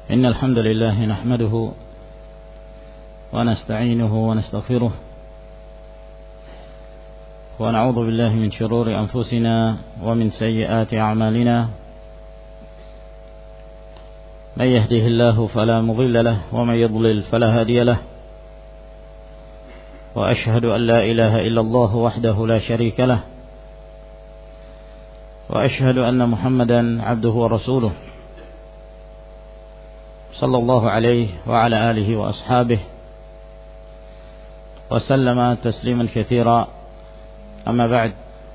إن الحمد لله نحمده ونستعينه ونستغفره ونعوذ بالله من شرور أنفسنا ومن سيئات أعمالنا من يهده الله فلا مضل له ومن يضلل فلا هادي له وأشهد أن لا إله إلا الله وحده لا شريك له وأشهد أن محمدا عبده ورسوله صلى الله عليه وعلى آله وأصحابه وسلم تسليما كثيرا. أما بعد،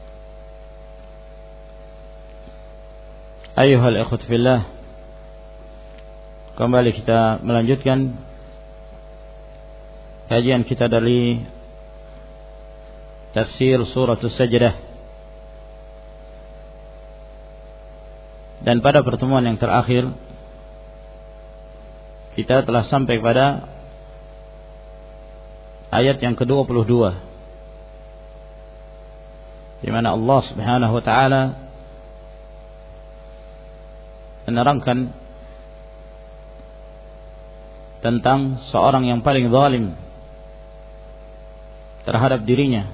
أيها الإخوة في الله, kembali kita melanjutkan kajian kita dari tafsir surah As-Sajdah. Dan pada pertemuan yang terakhir kita telah sampai pada ayat yang ke-22, di mana Allah Subhanahu wa taala menerangkan tentang seorang yang paling zalim terhadap dirinya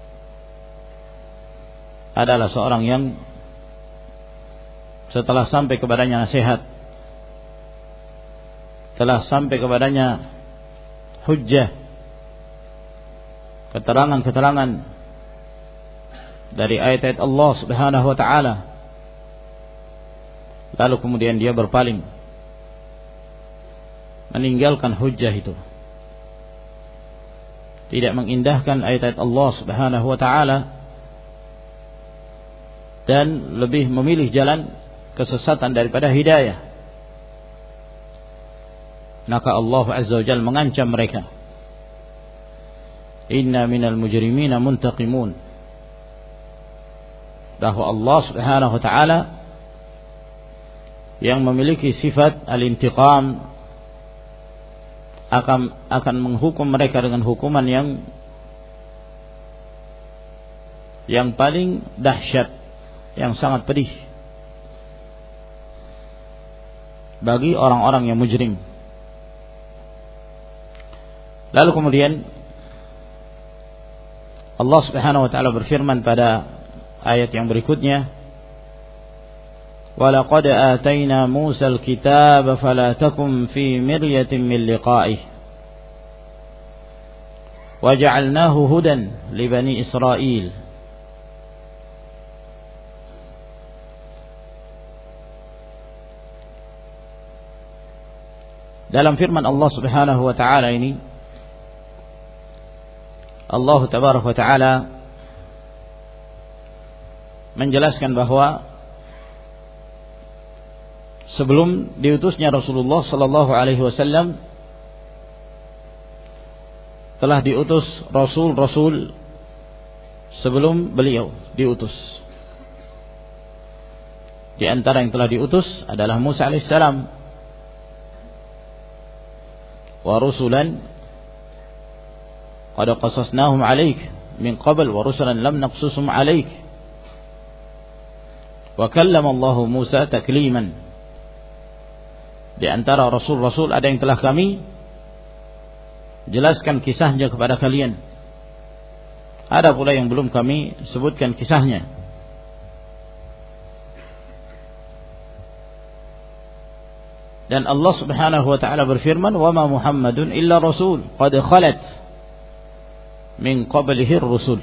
adalah seorang yang setelah sampai kepadanya nasihat, telah sampai kepadanya hujjah, keterangan-keterangan dari ayat-ayat Allah Subhanahu wa taala, lalu kemudian dia berpaling, meninggalkan hujjah itu, tidak mengindahkan ayat-ayat Allah Subhanahu wa taala, dan lebih memilih jalan kesesatan daripada hidayah, maka Allah Azza wa Jalla mengancam mereka, inna minal mujrimina muntaqimun, bahwa Allah Subhanahu wa taala yang memiliki sifat al-intiqam akan menghukum mereka dengan hukuman yang paling dahsyat, yang sangat pedih bagi orang-orang yang mujrim. Lalu kemudian Allah Subhanahu wa taala berfirman pada ayat yang berikutnya, وَلَقَدْ آتَيْنَا مُوسَى الْكِتَابَ فَلَا تَكُنْ فِي مِرْيَةٍ مِّن لِقَائِهِ وَجَعَلْنَاهُ هُدًى لِبَنِي إِسْرَائِيلَ. Dalam firman Allah Subhanahu wa taala ini, Allah Tabaraka wa taala menjelaskan bahwa sebelum diutusnya Rasulullah sallallahu alaihi wasallam telah diutus rasul-rasul sebelum beliau diutus. Di antara yang telah diutus adalah Musa alaihissalam, wa rusulan qad qasasnahum 'alaik min qabl wa rusulan lam naqsusum 'alaik wa kallama Allah Musa takliman. Di antara rasul-rasul ada yang telah kami jelaskan kisahnya kepada kalian, ada pula yang belum kami sebutkan kisahnya. Dan Allah Subhanahu wa taala berfirman, wa ma Muhammadun illa rasul qad khalat min qablihi ar-rusul.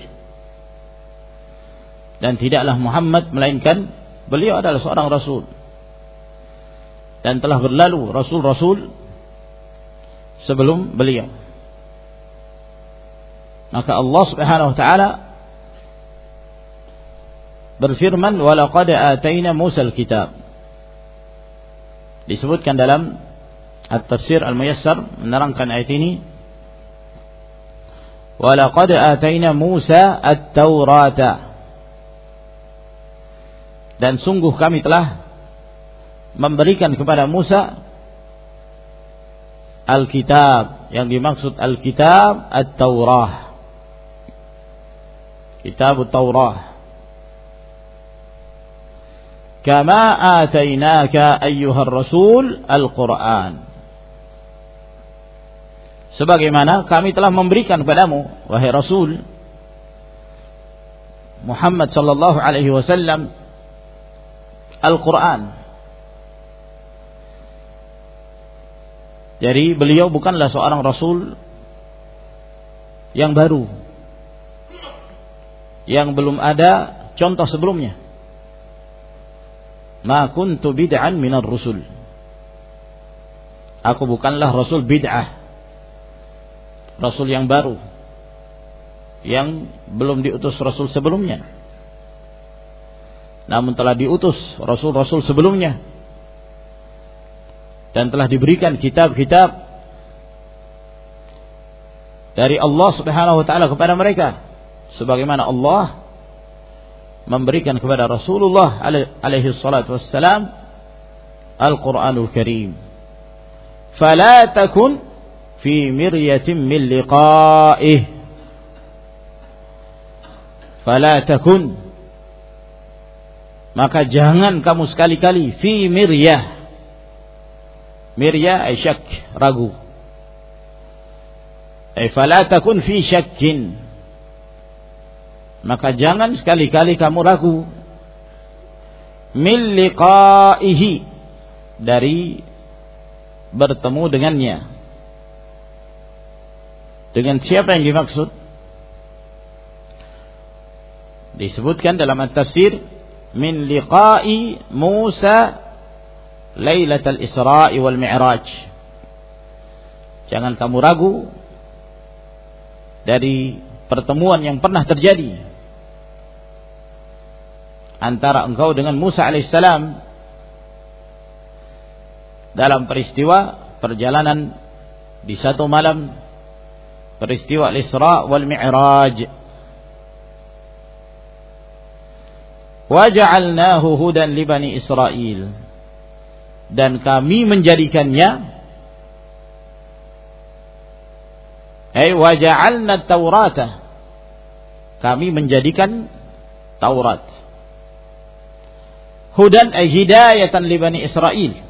Dan tidaklah Muhammad melainkan beliau adalah seorang rasul, dan telah berlalu rasul-rasul sebelum beliau. Maka Allah Subhanahu wa taala berfirman, wa laqad atayna Musa al-kitab. Disebutkan dalam At-Tafsir Al-Muyassar menerangkan ayat ini, wa laqad atayna Musa at-Taurata, dan sungguh kami telah memberikan kepada Musa Al-Kitab. Yang dimaksud Al-Kitab At-Taurah, Kitab At-Taurah. kama atainaka ayyuhar rasul al-Qur'an. Sebagaimana kami telah memberikan kepadamu wahai Rasul Muhammad sallallahu alaihi wasallam Al-Qur'an. Jadi beliau bukanlah seorang rasul yang baru, yang belum ada contoh sebelumnya. Ma kuntu bid'an minar rusul. Aku bukanlah rasul bid'ah, rasul yang baru, yang belum diutus rasul sebelumnya. Namun telah diutus rasul-rasul sebelumnya, dan telah diberikan kitab-kitab dari Allah Subhanahu wa taala kepada mereka, sebagaimana Allah memberikan kepada Rasulullah alaihi salatu wassalam Al-Qur'anul Karim. Fala takun fi miryatin min liqa'ih. Fala takun, maka jangan kamu sekali-kali fi miryah. Miryah ay syak, ragu. Fala takun fi syakkin, maka jangan sekali-kali kamu ragu. Min liqa'ihi, dari bertemu dengannya. Dengan siapa yang dimaksud? Disebutkan dalam at-tafsir, min liqa'i Musa lailatul Isra'i wal Mi'raj. Jangan kamu ragu dari pertemuan yang pernah terjadi antara engkau dengan Musa alaihissalam dalam peristiwa perjalanan di satu malam, peristiwa Al-Isra wal Mi'raj. Waja'alnahu hudan li bani Israil, dan kami menjadikannya, waja'alna Taurata, kami menjadikan Taurat, hudan ay hidayatan li bani Israil,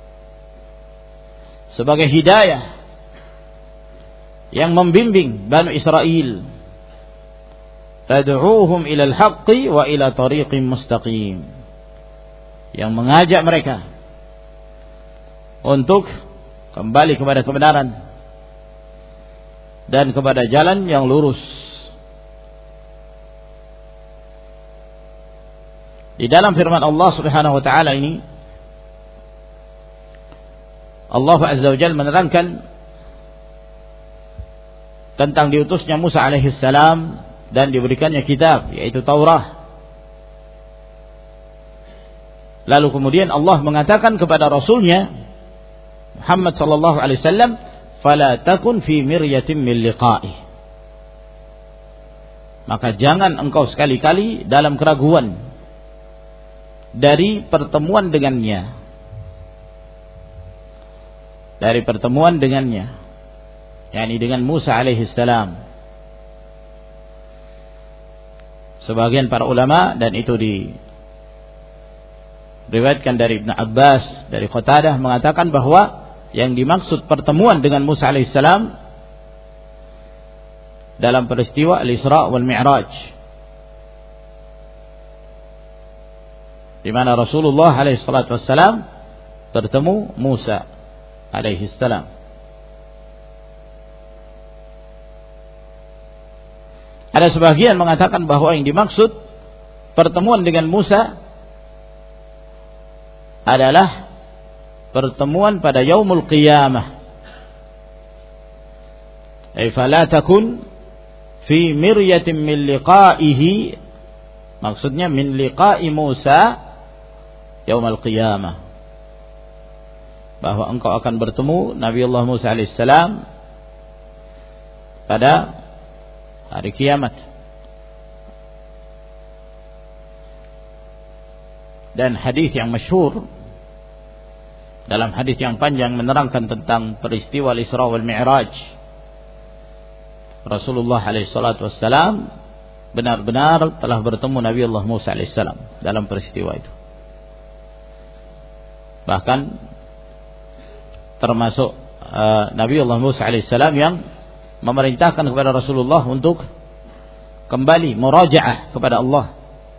sebagai hidayah yang membimbing Bani Israel, tad'uuhum ilal haqqi wa ila tariqin mustaqim, yang mengajak mereka untuk kembali kepada kebenaran dan kepada jalan yang lurus. Di dalam firman Allah Subhanahu wa taala ini, Allah Azza wa Jalla menerangkan tentang diutusnya Musa alaihi salam dan diberikannya kitab, yaitu Taurat. Lalu kemudian Allah mengatakan kepada Rasulnya Muhammad sallallahu alaihi wasallam, fala takun fi miryatin min liqa'ih, maka jangan engkau sekali-kali dalam keraguan dari pertemuan dengannya, dari pertemuan dengannya, yakni dengan Musa alaihi salam. Sebagian para ulama, dan itu diriwayatkan dari Ibn Abbas, dari Qatadah, mengatakan bahwa yang dimaksud pertemuan dengan Musa alaihissalam dalam peristiwa Al-Isra wal Mi'raj, di mana Rasulullah alaihissalam bertemu Musa alaihissalam. Ada sebagian mengatakan bahwa yang dimaksud pertemuan dengan Musa adalah pertemuan pada yaumul qiyamah. Fala takun fi miryatin min liqa'ihi, maksudnya min liqa'i Musa yaumul qiyamah, bahwa engkau akan bertemu Nabi Allah Musa alaihissalam pada hari kiamat. Dan hadis yang masyhur, dalam hadis yang panjang menerangkan tentang peristiwa Al-Isra wal Mi'raj, Rasulullah alaihi salatu wassalam benar-benar telah bertemu Nabi Allah Musa alaihissalam dalam peristiwa itu. Bahkan termasuk Nabiullah Musa alaihissalam yang memerintahkan kepada Rasulullah untuk kembali murajaah kepada Allah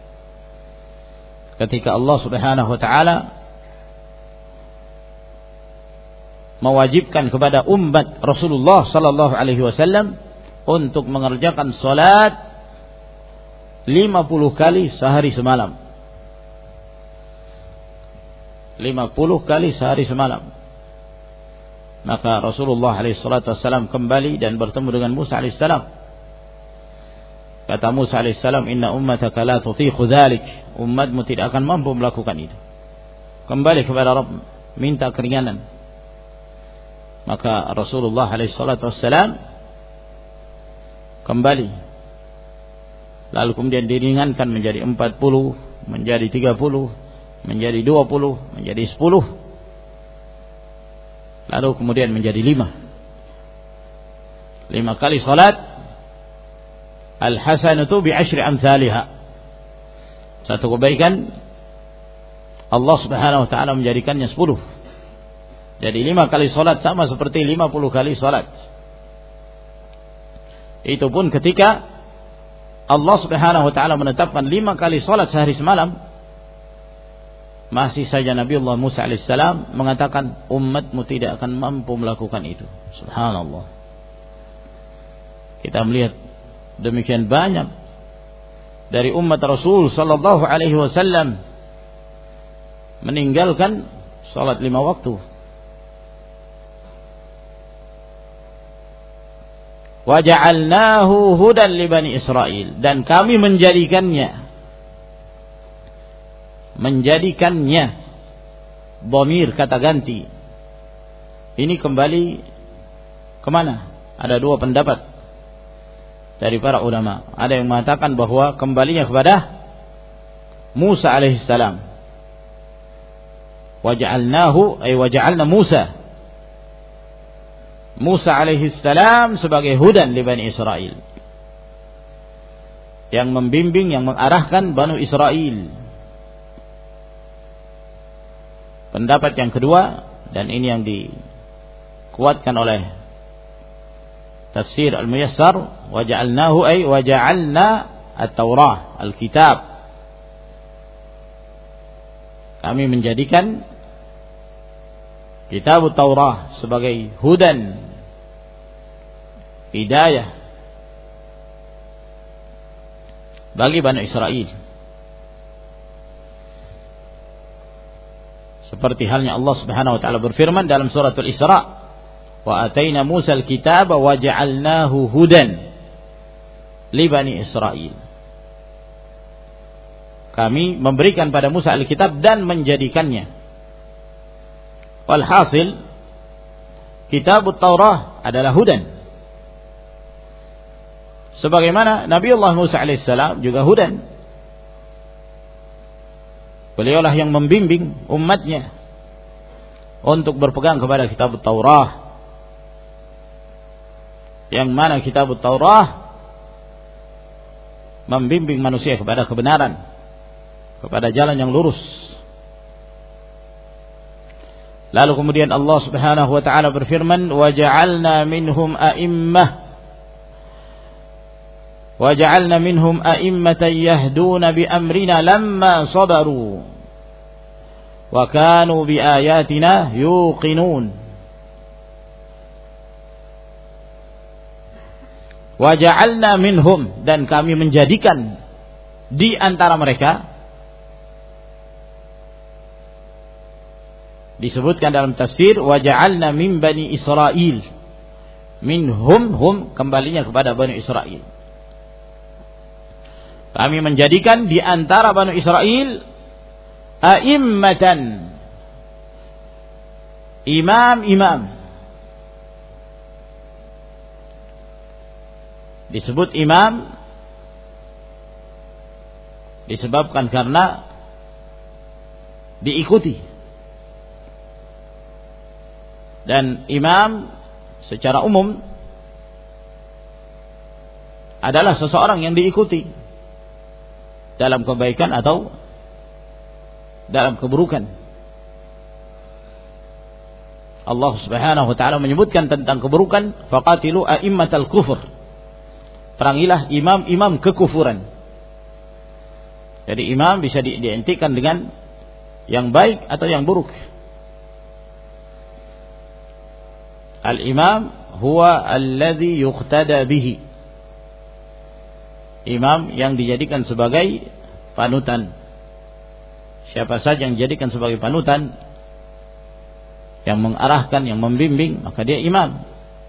ketika Allah Subhanahu wa taala mewajibkan kepada umat Rasulullah sallallahu alaihi wasallam untuk mengerjakan salat 50 kali sehari semalam. 50 kali sehari semalam. Maka Rasulullah SAW kembali dan bertemu dengan Musa AS. Kata Musa AS, inna ummataka la tutiqu dhalik. Umatmu tidak akan mampu melakukan itu. Kembali kepada Rabb, minta keringanan. Maka Rasulullah SAW kembali. Lalu kemudian diringankan menjadi 40, menjadi 30, menjadi 20, menjadi 10. Lalu kemudian menjadi 5. 5 kali salat al-hasanatu bi 10 amsalha. Satu kebaikan Allah Subhanahu wa taala menjadikannya 10. Jadi 5 kali salat sama seperti 50 kali salat. Itu pun ketika Allah Subhanahu wa taala menetapkan 5 kali salat sehari semalam, masih saja Nabiullah Musa alaihissalam mengatakan umatmu tidak akan mampu melakukan itu. Subhanallah. Kita melihat demikian banyak dari umat Rasul sallallahu alaihi wasallam meninggalkan salat 5 waktu. Wa ja'alnahu hudan li bani Israil, dan kami menjadikannya dhamir kata ganti ini kembali kemana? Ada 2 pendapat dari para ulama. Ada yang mengatakan bahwa kembalinya kepada Musa alaihissalam. Waja'alnahu ay waja'alna Musa alaihissalam sebagai hudan li bani Israil, yang membimbing, yang mengarahkan Banu Israel. Pendapat yang kedua, dan ini yang dikuatkan oleh tafsir Al-Muyassar, waja'alnahu ay waja'alna at-Taurah, al-kitab. Kami menjadikan kitab Taurah sebagai hudan, hidayah bagi Bani Israel. Seperti halnya Allah Subhanahu wa taala berfirman dalam suratul Isra, wa ataina Musa al-kitaba wa ja'alnahu hudan li bani Israil. Kami memberikan pada Musa al-kitab dan menjadikannya. Walhasil kitab Taurah adalah hudan. Sebagaimana Nabiullah Musa alaihissalam juga hudan. Beliaulah yang membimbing umatnya untuk berpegang kepada kitab Taurah, yang mana kitab Taurah membimbing manusia kepada kebenaran, kepada jalan yang lurus. Lalu kemudian Allah Subhanahu wa taala berfirman, wa ja'alna minhum a'immatan yahduna bi amrina lamma sabaru wa kanu bi ayatina yuqinun. Wa ja'alna minhum, dan kami menjadikan di antara mereka, disebutkan dalam tafsir wa ja'alna min bani Israil, minhum, hum kembalinya kepada Bani Israel. Kami menjadikan di antara Bani Israel a'immatan, imam-imam. Disebut imam disebabkan karena diikuti. Dan imam secara umum adalah seseorang yang diikuti dalam kebaikan atau dalam keburukan. Allah Subhanahu wa taala menyebutkan tentang keburukan, faqatilu a'immatal kufur. Perangilah imam-imam kekufuran. Jadi imam bisa diidentikan dengan yang baik atau yang buruk. Al-imam huwa alladhi yuqtada bihi. Imam yang dijadikan sebagai panutan. Siapa saja yang dijadikan sebagai panutan, yang mengarahkan, yang membimbing, maka dia imam.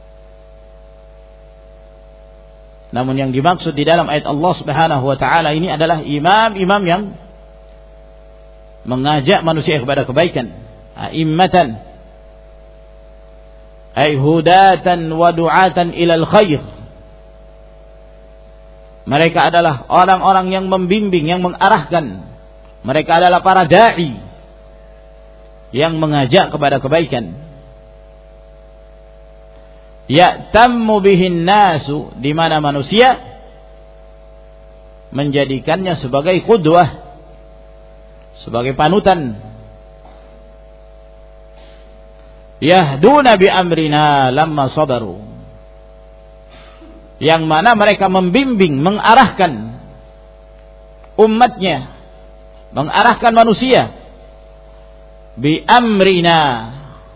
Namun yang dimaksud di dalam ayat Allah Subhanahu wa taala ini adalah imam-imam yang mengajak manusia kepada kebaikan. A'immatan ay hudatan wa du'atan ilal khair. Mereka adalah orang-orang yang membimbing, yang mengarahkan. Mereka adalah para da'i yang mengajak kepada kebaikan. Ya'tammu bihin nasu, di mana manusia menjadikannya sebagai qudwah, sebagai panutan. Yahduna bi amrina lamma sabaru, yang mana mereka membimbing, mengarahkan umatnya, mengarahkan manusia bi amrina,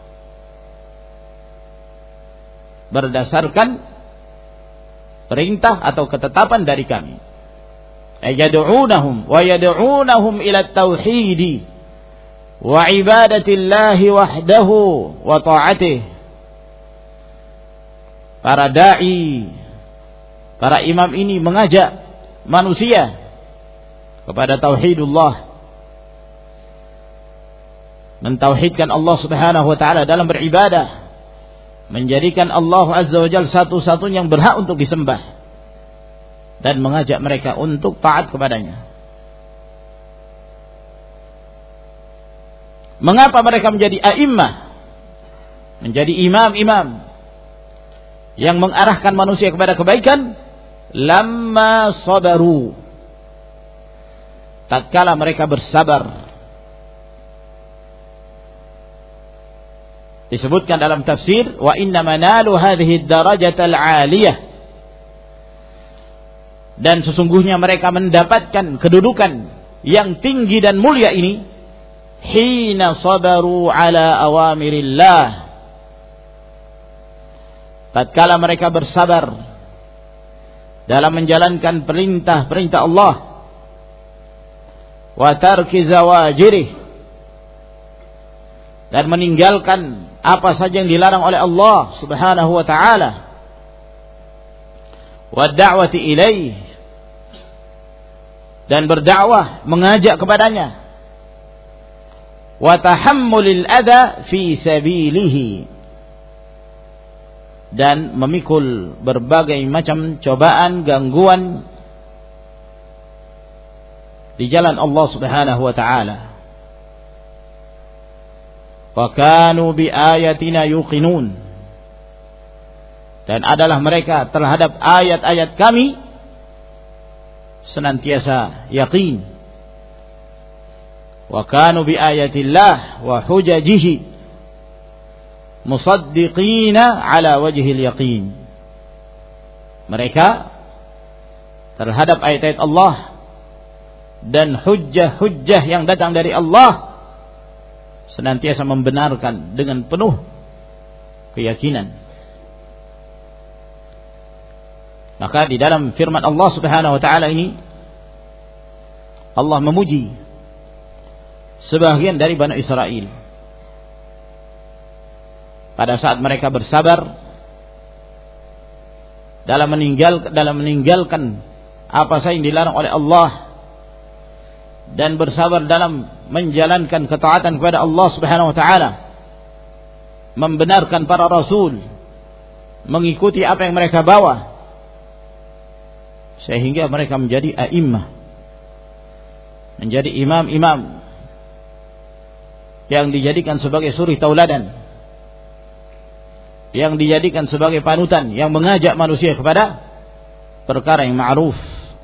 berdasarkan perintah atau ketetapan dari kami. Yad'unahum wa yad'unahum ila at-tauhid wa ibadatillahi wahdahu wa ta'atih. Para dai, para imam ini mengajak manusia kepada tauhidullah, mentauhidkan Allah Subhanahu wa taala dalam beribadah, menjadikan Allah Azza wa Jalla satu-satunya yang berhak untuk disembah, dan mengajak mereka untuk taat kepadanya. Mengapa mereka menjadi a'immah, menjadi imam-imam yang mengarahkan manusia kepada kebaikan? Lamma sabaru, tatkala mereka bersabar. Disebutkan dalam tafsir, wa inna manalu hadhihi ad-darajatal 'aliyah, dan sesungguhnya mereka mendapatkan kedudukan yang tinggi dan mulia ini hina sabaru ala awamirillah, tatkala mereka bersabar dalam menjalankan perintah-perintah Allah, wa tarki zawajirih, dan meninggalkan apa saja yang dilarang oleh Allah Subhanahu wa taala, wa da'wati ilaih, dan berdakwah, mengajak kepadanya, wa tahammulil adha fi sabilihi, dan memikul berbagai macam cobaan, gangguan di jalan Allah Subhanahu wa taala. Wa kanu bi ayatina yuqinun, dan adalah mereka terhadap ayat-ayat kami senantiasa yakin. Wa kanu bi ayatillah wa hujajihi musaddiqina ala wajhil yaqin. Mereka terhadap ayat-ayat Allah dan hujjah-hujjah yang datang dari Allah senantiasa membenarkan dengan penuh keyakinan. Maka di dalam firman Allah Subhanahu wa taala ini, Allah memuji sebagian dari Bani Israel pada saat mereka bersabar dalam meninggalkan apa saja yang dilarang oleh Allah, dan bersabar dalam menjalankan ketaatan kepada Allah Subhanahu wa taala, membenarkan para rasul, mengikuti apa yang mereka bawa, sehingga mereka menjadi a'immah, menjadi imam-imam yang dijadikan sebagai suri tauladan, yang dijadikan sebagai panutan, yang mengajak manusia kepada perkara yang ma'ruf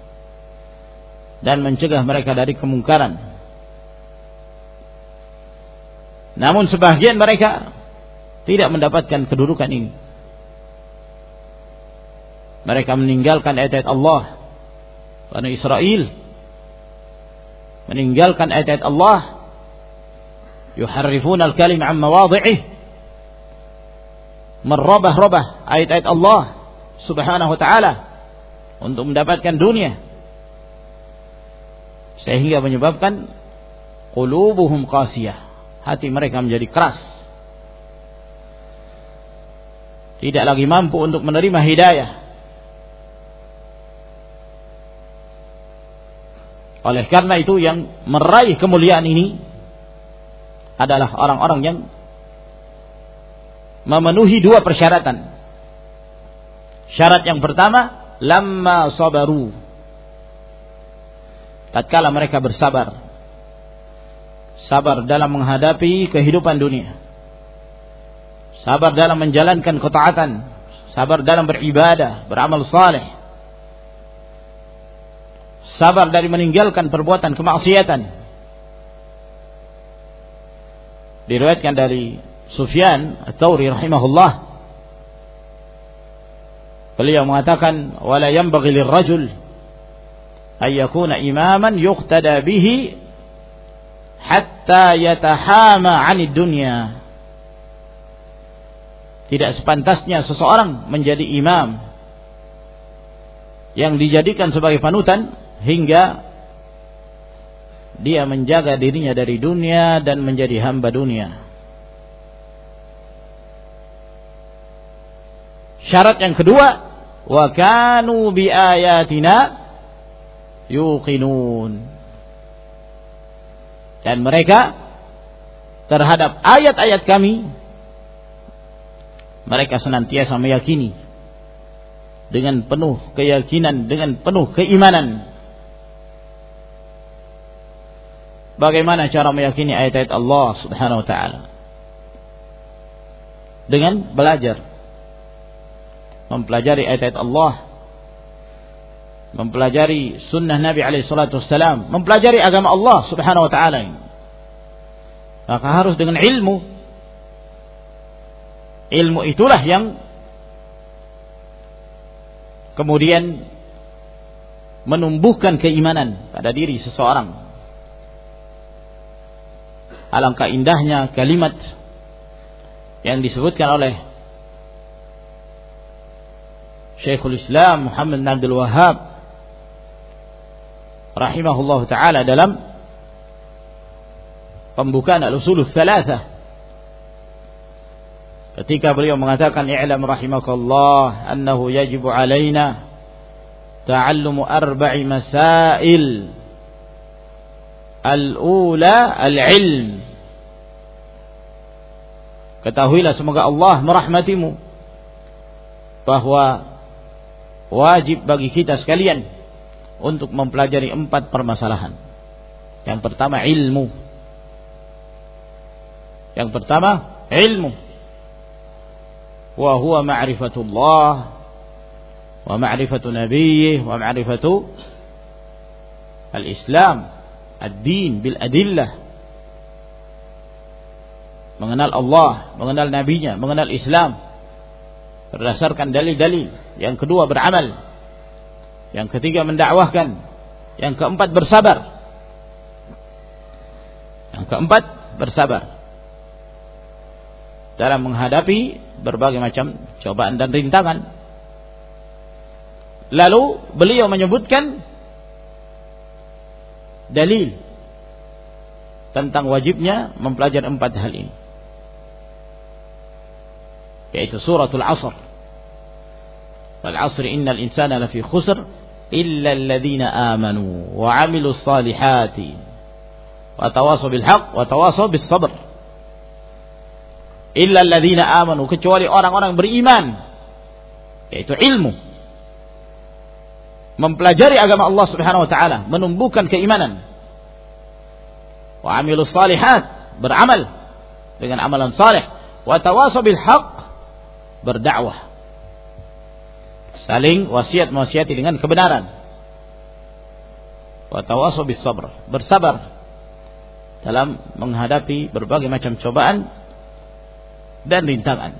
dan mencegah mereka dari kemungkaran. Namun sebagian mereka tidak mendapatkan kedudukan ini. Mereka meninggalkan ayat-ayat Allah. Bani Israel meninggalkan ayat-ayat Allah, yuharrifuna al-kalim an mawadhi'ih, merubah-rubah ayat-ayat Allah subhanahu wa ta'ala untuk mendapatkan dunia, sehingga menyebabkan qulubuhum qasiyah, hati mereka menjadi keras, tidak lagi mampu untuk menerima hidayah. Oleh karena itu yang meraih kemuliaan ini adalah orang-orang yang memenuhi dua persyaratan. Syarat yang pertama, lamma sabaru, tatkala mereka bersabar, sabar dalam menghadapi kehidupan dunia, sabar dalam menjalankan ketaatan, sabar dalam beribadah, beramal saleh, sabar dari meninggalkan perbuatan kemaksiatan. Diriwayatkan dari Sufyan Ats-Tsauri rahimahullah, beliau mengatakan, wala yanbaghi lirrajul ay yakuna imaman yuqtada bihi hatta yatahama 'anid dunya. Tidak sepantasnya seseorang menjadi imam yang dijadikan sebagai panutan hingga dia menjaga dirinya dari dunia dan menjadi hamba dunia. Syarat yang kedua, wa kanu bi ayatina yuqinun, dan mereka terhadap ayat-ayat kami mereka senantiasa meyakini dengan penuh keyakinan, dengan penuh keimanan. Bagaimana cara meyakini ayat-ayat Allah subhanahu wa ta'ala? Dengan belajar, mempelajari ayat-ayat Allah, mempelajari sunnah Nabi alaihi salatu wassalam, mempelajari agama Allah subhanahu wa ta'ala. Maka harus dengan ilmu. Ilmu itulah yang kemudian menumbuhkan keimanan pada diri seseorang. Alangkah indahnya kalimat yang disebutkan oleh Syekhul Islam Muhammad bin Abdul Wahhab rahimahullah ta'ala dalam pembukaan Al-Usulul Thalathah, ketika beliau mengatakan, i'lam rahimakallah annahu yajibu alaina ta'allumu arba'i masail. Al-ula al-ilm. Ketahuilah semoga Allah merahmatimu bahwa wajib bagi kita sekalian untuk mempelajari 4 permasalahan. Yang pertama ilmu. Yang pertama ilmu. Wa huwa ma'rifatullah wa ma'rifatu nabiyyih wa ma'rifatu al-Islam, ad-din bil adillah. Mengenal Allah, mengenal nabinya, mengenal Islam berdasarkan dalil-dalil. Yang kedua beramal. Yang ketiga mendakwahkan. Yang keempat bersabar. Yang keempat bersabar dalam menghadapi berbagai macam cobaan dan rintangan. Lalu beliau menyebutkan dalil tentang wajibnya mempelajari 4 hal ini, yaitu suratul Asr. Wal 'asri innal insana lafi khusr illa alladhina amanu wa 'amilus salihati wa tawasaw bil haqq wa tawasaw bis sabr. Illa alladhina amanu, kecuali orang-orang beriman, yaitu ilmu. Mempelajari agama Allah subhanahu wa ta'ala, menumbuhkan keimanan. Wa 'amilus salihat, beramal dengan amalan saleh. Wa tawasaw bil haqq, berdakwah, saling wasiat-wasiati dengan kebenaran. Wa tawasaw bis sabr, bersabar dalam menghadapi berbagai macam cobaan dan rintangan.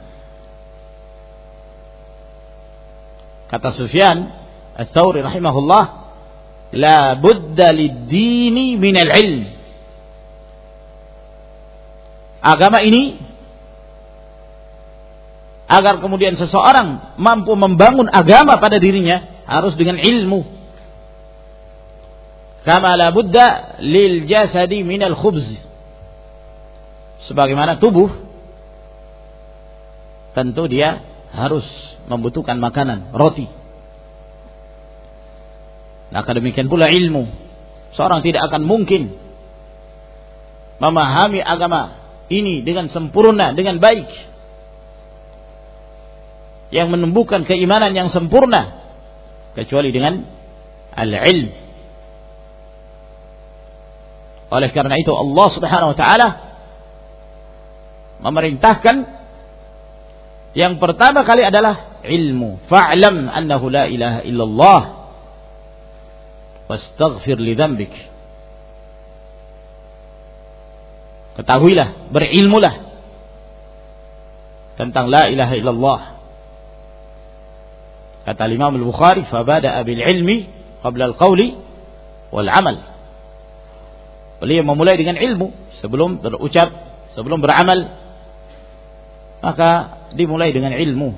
Kata Sufyan Ats-Tsauri rahimahullah, la budda lid-dini minal ilm. Agama ini, agar kemudian seseorang mampu membangun agama pada dirinya, harus dengan ilmu. Kama la budda lil jasadi minal khubz. Sebagaimana tubuh tentu dia harus membutuhkan makanan, roti. Maka demikian pula ilmu. Seorang tidak akan mungkin memahami agama ini dengan sempurna, dengan baik, yang menumbuhkan keimanan yang sempurna, kecuali dengan al-ilm. Oleh karena itu Allah Subhanahu wa taala memerintahkan yang pertama kali adalah ilmu. Fa'lam annahu la ilaha illallah wastaghfir li dzambik. Ketahuilah, berilmulah tentang la ilaha illallah. Kata Imam Al-Bukhari, fabada'a bil ilmi qabla al-qawli wal amal. Beliau memulai dengan ilmu sebelum berucap, sebelum beramal. Maka dimulai dengan ilmu.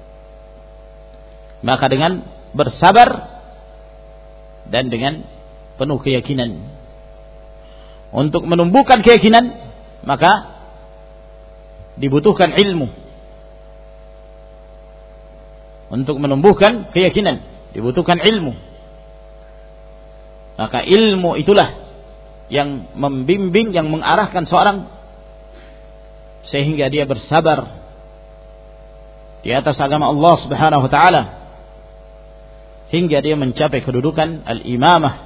Maka dengan bersabar dan dengan penuh keyakinan. Untuk menumbuhkan keyakinan, maka dibutuhkan ilmu. Untuk menumbuhkan keyakinan dibutuhkan ilmu. Maka ilmu itulah yang membimbing, yang mengarahkan seorang sehingga dia bersabar di atas agama Allah Subhanahu wa taala hingga dia mencapai kedudukan al-imamah,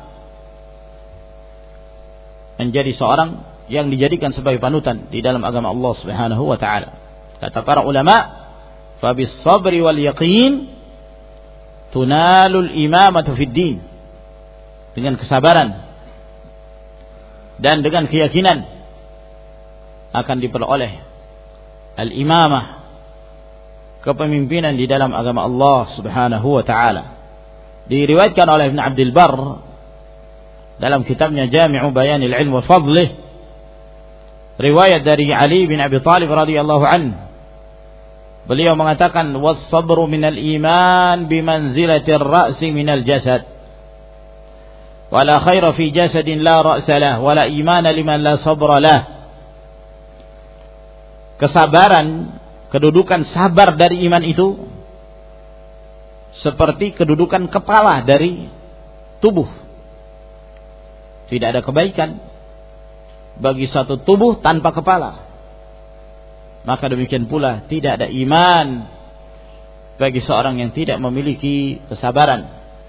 menjadi seorang yang dijadikan sebagai panutan di dalam agama Allah Subhanahu wa taala. Kata para ulama, fabis sabri wal yaqin tunalul imamatu fid din. Dengan kesabaran dan dengan keyakinan akan diperoleh al-imamah, kepemimpinan di dalam agama Allah Subhanahu wa taala. Diriwayatkan oleh Ibn Abdul Barr dalam kitabnya Jami'u Bayanil Ilm wa Fadlih, riwayat dari Ali bin Abi Thalib radhiyallahu anhu. Beliau mengatakan, was-sabru minal iman bimanzilatir ra'si minal jasad. Wala khaira fi jasadin la ra'sa lah, wala imana liman la sabra lah. Kesabaran, kedudukan sabar dari iman itu seperti kedudukan kepala dari tubuh. Tidak ada kebaikan bagi satu tubuh tanpa kepala. Maka demikian pula tidak ada iman bagi seorang yang tidak memiliki kesabaran.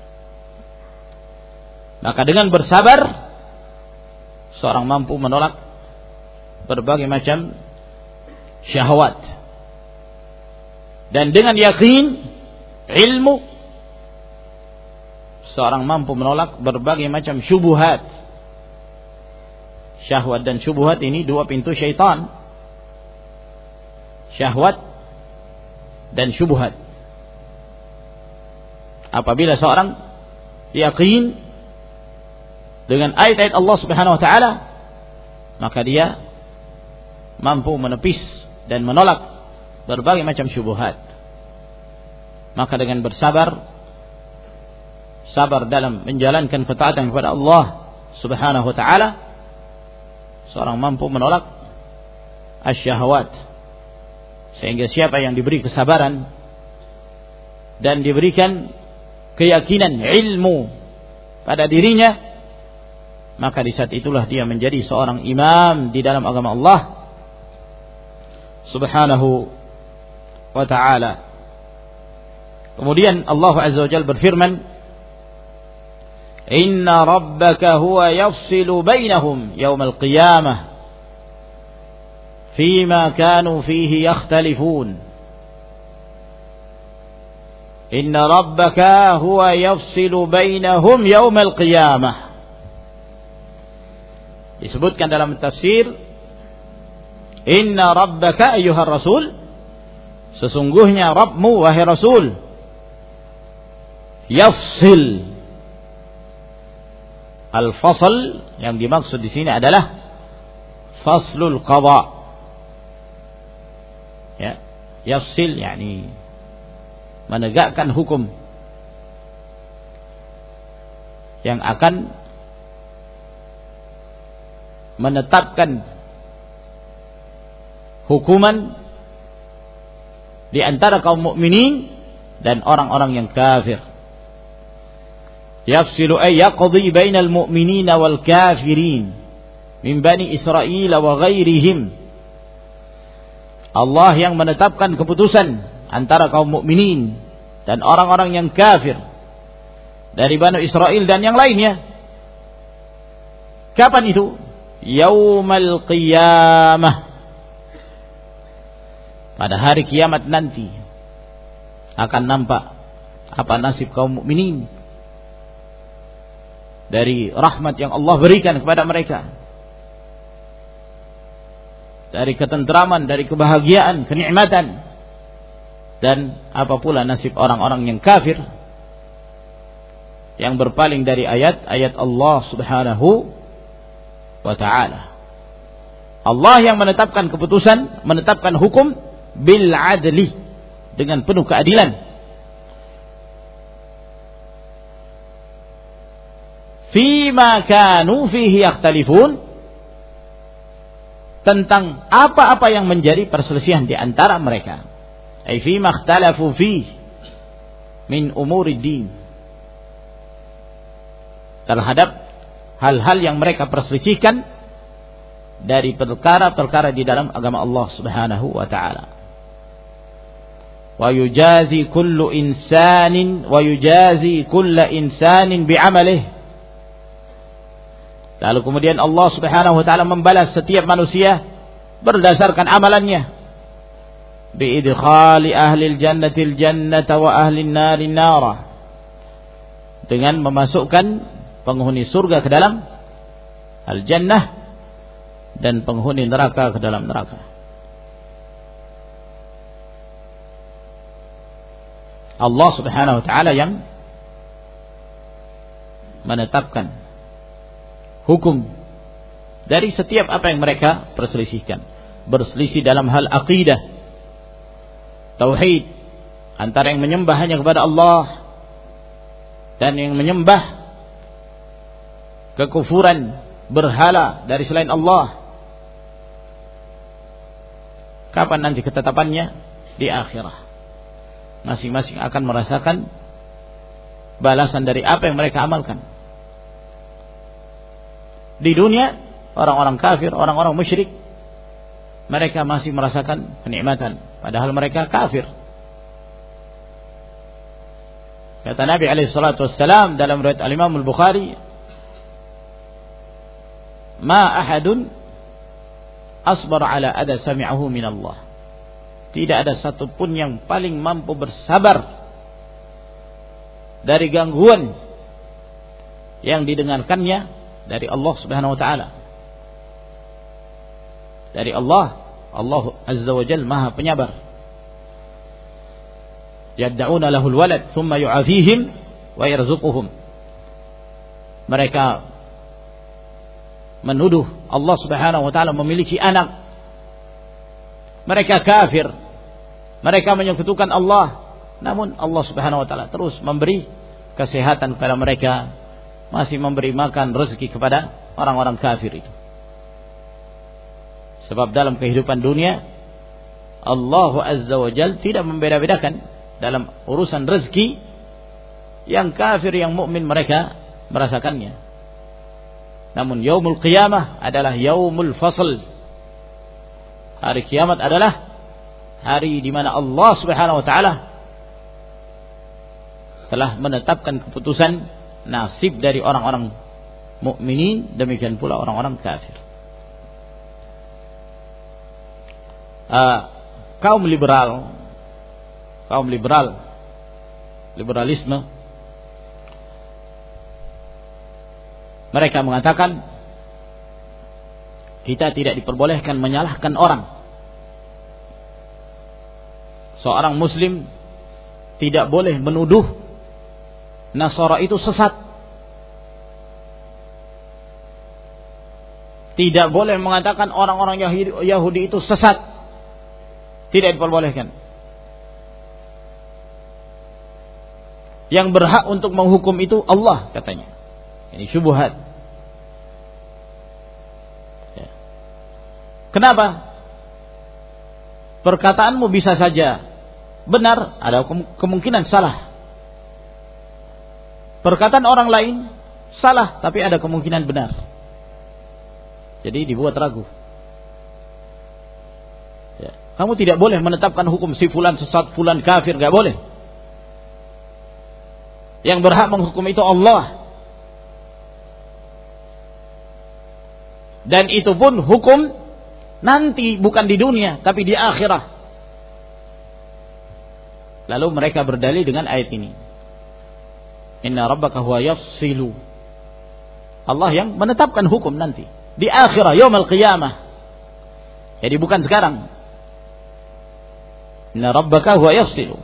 Maka dengan bersabar seorang mampu menolak berbagai macam syahwat. Dan dengan yakin, ilmu, seorang mampu menolak berbagai macam syubhat. Syahwat dan syubhat ini dua pintu syaitan. Syahwat dan syubhat. Apabila seorang yakin dengan ayat-ayat Allah Subhanahu wa taala, maka dia mampu menepis dan menolak berbagai macam syubhat. Maka dengan bersabar, sabar dalam menjalankan ketaatan kepada Allah Subhanahu wa taala, seorang mampu menolak asyahwat. Sehingga siapa yang diberi kesabaran dan diberikan keyakinan, ilmu pada dirinya, maka di saat itulah dia menjadi seorang imam di dalam agama Allah Subhanahu wa ta'ala. Kemudian Allah Azza wa Jalla berfirman, inna rabbaka huwa yafsilu bainahum yawmal qiyamah fima kanu fihi yakhtalifun. Inna rabbaka huwa yafsilu bainahum yawmal qiyamah. Disebutkan dalam tafsir Inna rabbaka ayyuhar rasul, sesungguhnya Rabbmu wahai Rasul, yafsil. Al-fasl yang dimaksud di sini adalah faslul qada. Ya, yafsil yakni menegakkan hukum yang akan menetapkan hukuman di antara kaum mukminin dan orang-orang yang kafir. Yafsilu ay yaqdi bainal mu'minina wal kafirin min bani Israil wa ghairihim. Allah yang menetapkan keputusan antara kaum mukminin dan orang-orang yang kafir dari Bani Israel dan yang lainnya. Kapan itu? Yaumal qiyamah. Pada hari kiamat nanti akan nampak apa nasib kaum mukminin dari rahmat yang Allah berikan kepada mereka, dari ketentraman, dari kebahagiaan, kenikmatan, dan apa pula nasib orang-orang yang kafir yang berpaling dari ayat-ayat Allah Subhanahu wa ta'ala. Allah yang menetapkan keputusan, menetapkan hukum bil adli, dengan penuh keadilan. Fima kanu fihi yakhtalifun, tentang apa-apa yang menjadi perselisihan di antara mereka. Ai fima ikhtalafu fi min umurid din, terhadap hal-hal yang mereka perselisihkan dari perkara-perkara di dalam agama Allah Subhanahu wa ta'ala. Wa yujazi kullu insanin bi'amalih. Lalu kemudian Allah Subhanahu wa ta'ala membalas setiap manusia berdasarkan amalannya. Biidkhali ahlil jannatil jannata wa ahlin narin nara, dengan memasukkan penghuni surga ke dalam al-jannah dan penghuni neraka ke dalam neraka. Allah Subhanahu wa ta'ala yang menetapkan hukum dari setiap apa yang mereka perselisihkan. Berselisih dalam hal akidah, tauhid, antara yang menyembah hanya kepada Allah dan yang menyembah kekufuran berhala dari selain Allah. Kapan nanti ketetapannya? Di akhirat. Masing-masing akan merasakan balasan dari apa yang mereka amalkan. Di dunia, orang-orang kafir, orang-orang musyrik, mereka masih merasakan kenikmatan, padahal mereka kafir. Kata Nabi SAW dalam riwayat Al-Imam Al-Bukhari, ma ahadun asbar ala ada sami'ahu min Allah. Tidak ada satupun yang paling mampu bersabar dari gangguan yang didengarkannya dari Allah Subhanahu wa ta'ala. Dari Allah Azza wa Jalla Maha Penyabar. Yad'una lahul walad thumma yu'afihim wa yarzuquhum. Mereka menuduh Allah Subhanahu wa ta'ala memiliki anak. Mereka kafir, mereka menyekutukan Allah, namun Allah Subhanahu wa ta'ala terus memberi kesehatan kepada mereka, masih memberi makan rezeki kepada orang-orang kafir itu. Sebab dalam kehidupan dunia Allah Azza wa Jalla tidak membeda-bedakan dalam urusan rezeki, yang kafir yang mukmin mereka merasakannya. Namun yaumul qiyamah adalah yaumul fasl. Hari kiamat adalah hari di mana Allah Subhanahu wa ta'ala telah menetapkan keputusan nasib dari orang-orang mukminin, demikian pula orang-orang kafir. Kaum liberalisme, mereka mengatakan kita tidak diperbolehkan menyalahkan orang seorang muslim tidak boleh menuduh Nasara itu sesat. Tidak boleh mengatakan orang-orang Yahudi itu sesat. Tidak diperbolehkan. Yang berhak untuk menghukum itu Allah katanya. Ini syubhat. Ya. Kenapa? Perkataanmu bisa saja benar, ada kemungkinan salah. Perkataan orang lain salah, tapi ada kemungkinan benar. Jadi dibuat ragu. Ya. Kamu tidak boleh menetapkan hukum si fulan sesat, fulan kafir, gak boleh. Yang berhak menghukum itu Allah. Dan itu pun hukum nanti, bukan di dunia, tapi di akhirat. Lalu mereka berdalil dengan ayat ini. Inna rabbaka huwa yafsilu. Allah yang menetapkan hukum nanti di akhirat, yaumul qiyamah. Jadi bukan sekarang. Inna rabbaka huwa yafsilu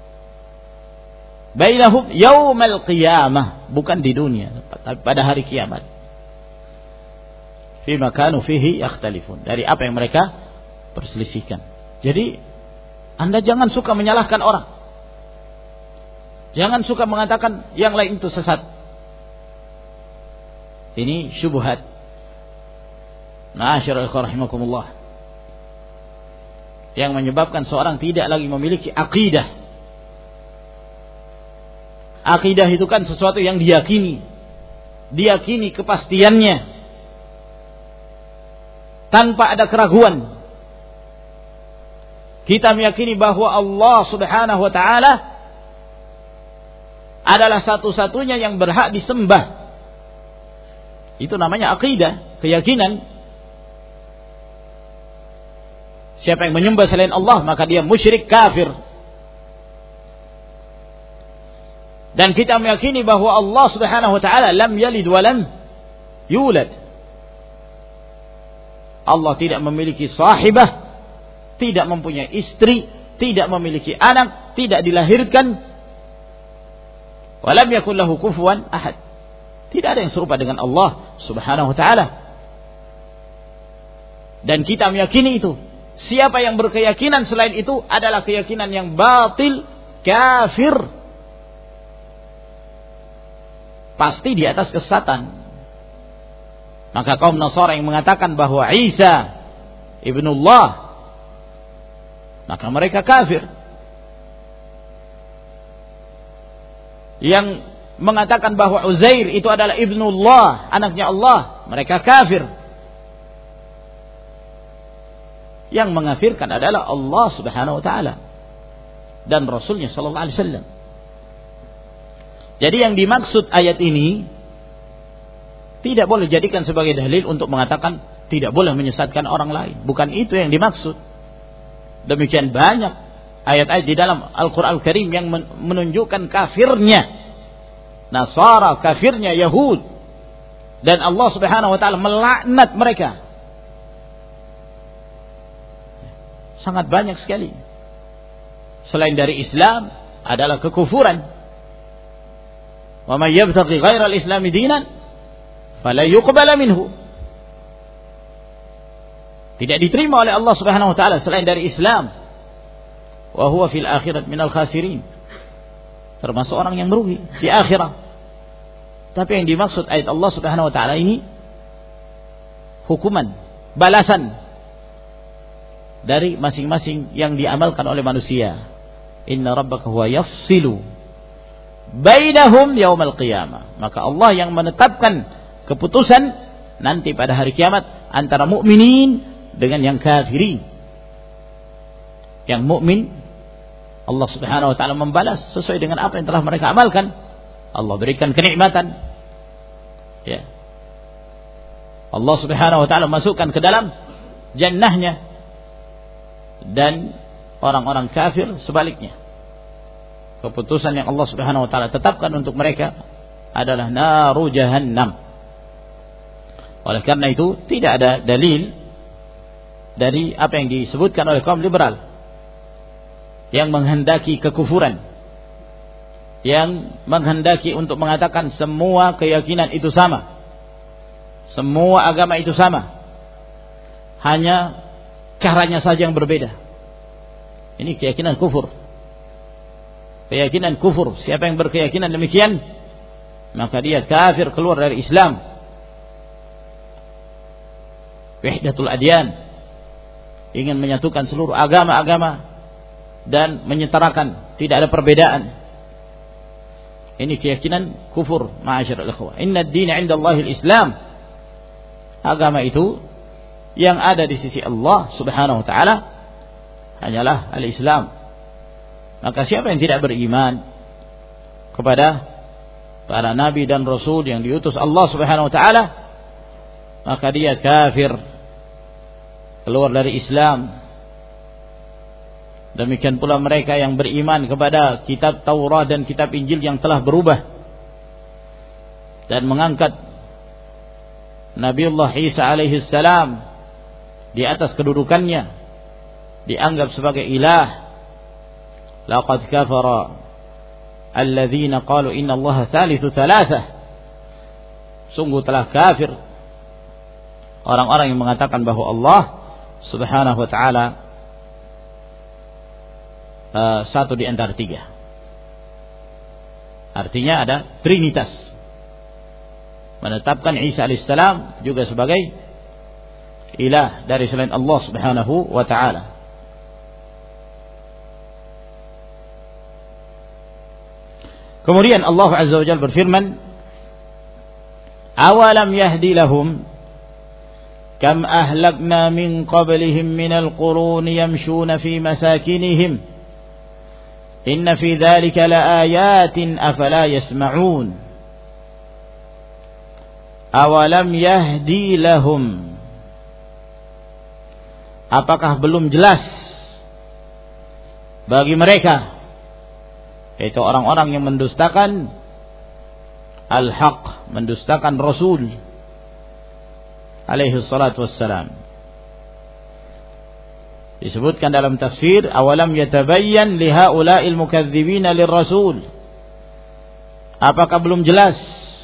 bainahum yaumul qiyamah, bukan di dunia, tapi pada hari kiamat. Fima kanu fihi yakhtalifun, dari apa yang mereka perselisihkan. Jadi Anda jangan suka menyalahkan orang. Jangan suka mengatakan yang lain itu sesat. Ini syubhat. Ma'asyiral ikhwan rahimakumullah. Yang menyebabkan seorang tidak lagi memiliki akidah. Akidah itu kan sesuatu yang diyakini. Diyakini kepastiannya. Tanpa ada keraguan. Kita meyakini bahwa Allah Subhanahu wa ta'ala adalah satu-satunya yang berhak disembah. Itu namanya akidah, keyakinan. Siapa yang menyembah selain Allah, maka dia musyrik kafir. Dan kita meyakini bahwa Allah Subhanahu wa ta'ala lam yalid wa lam yulad. Allah tidak memiliki sahibah, tidak mempunyai istri, tidak memiliki anak, tidak dilahirkan. Wa lam yakul lahu kufuwan ahad. Tidak ada yang serupa dengan Allah Subhanahu wa ta'ala. Dan kita meyakini itu. Siapa yang berkeyakinan selain itu adalah keyakinan yang batil, kafir. Pasti di atas kesesatan. Maka kaum Nasara yang mengatakan bahwa Isa ibnullah, maka mereka kafir. Yang mengatakan bahwa Uzair itu adalah ibnullah, anaknya Allah, mereka kafir. Yang mengafirkan adalah Allah Subhanahu wa ta'ala dan Rasulnya sallallahu alaihi wasallam. Jadi yang dimaksud ayat ini tidak boleh jadikan sebagai dalil untuk mengatakan tidak boleh menyesatkan orang lain. Bukan itu yang dimaksud. Demikian banyak ayat-ayat di dalam Al-Quran Al-Karim yang menunjukkan kafirnya Nasara, kafirnya Yahud. Dan Allah Subhanahu wa ta'ala melaknat mereka. Sangat banyak sekali. Selain dari Islam adalah kekufuran. Wa may yabtaghi ghairal islami dinan fala yuqbala minhu. Tidak diterima oleh Allah Subhanahu wa ta'ala selain dari Islam. Wa huwa fil akhirat minal khasirin. Termasuk orang yang merugi di akhirat. Tapi yang dimaksud ayat Allah Subhanahu wa ta'ala ini hukuman, balasan dari masing-masing yang diamalkan oleh manusia. Inna rabbaka huwa yafsilu bainahum yaumal qiyamah. Maka Allah yang menetapkan keputusan nanti pada hari kiamat antara mukminin dengan yang kafirin. Yang mukmin Allah Subhanahu wa ta'ala membalas sesuai dengan apa yang telah mereka amalkan. Allah berikan kenikmatan. Ya. Allah Subhanahu wa ta'ala masukkan ke dalam jannahnya. Dan orang-orang kafir sebaliknya. Keputusan yang Allah Subhanahu wa ta'ala tetapkan untuk mereka adalah naru jahannam. Oleh karena itu tidak ada dalil dari apa yang disebutkan oleh kaum liberal yang menghendaki kekufuran, yang menghendaki untuk mengatakan semua keyakinan itu sama, semua agama itu sama, hanya caranya saja yang berbeda. Ini keyakinan kufur. Keyakinan kufur. Siapa yang berkeyakinan demikian, maka dia kafir, keluar dari Islam. Wahdatul adyan, ingin menyatukan seluruh agama-agama dan menyetarakan, tidak ada perbedaan. Ini keyakinan kufur, ma'asyiral ikhwah. Inna ad-dina 'inda Allahil Islam. Agama itu yang ada di sisi Allah Subhanahu wa taala hanyalah al-Islam. Maka siapa yang tidak beriman kepada para nabi dan rasul yang diutus Allah Subhanahu wa taala, maka dia kafir, keluar dari Islam. Demikian pula mereka yang beriman kepada kitab Taurat dan kitab Injil yang telah berubah dan mengangkat Nabiullah Isa alaihi salam di atas kedudukannya, dianggap sebagai ilah. Laqad kafara alladzina qalu inna Allaha thalithu thalathah. Sungguh telah kafir orang-orang yang mengatakan bahwa Allah Subhanahu wa taala satu di antara tiga. Artinya ada trinitas. Menetapkan Isa alaihissalam juga sebagai ilah dari selain Allah Subhanahu wa taala. Kemudian Allah Azza wa Jalla berfirman, "Awalam yahdi lahum kam ahlakna min qablihim minal quruni yamshuna fi masakinihim inna fi dzalika laayatin afala yasma'un." Awalam yahdi lahum, apakah belum jelas bagi mereka, yaitu orang-orang yang mendustakan al-haq, mendustakan Rasul alaihi salatu wassalam. Disebutkan dalam tafsir, awalam yatabayyan li haula'il mukadzibina lirrasul, apakah belum jelas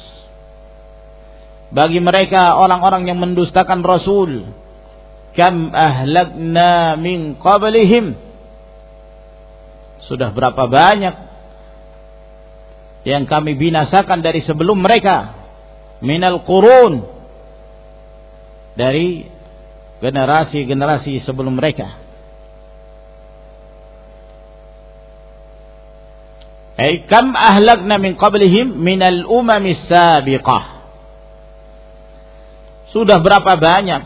bagi mereka orang-orang yang mendustakan Rasul, kam ahlakna min qablihim, sudah berapa banyak yang kami binasakan dari sebelum mereka, minal qurun, dari generasi-generasi sebelum mereka. Ay kam ahlakna min qablihim minal umamis sabiqah, sudah berapa banyak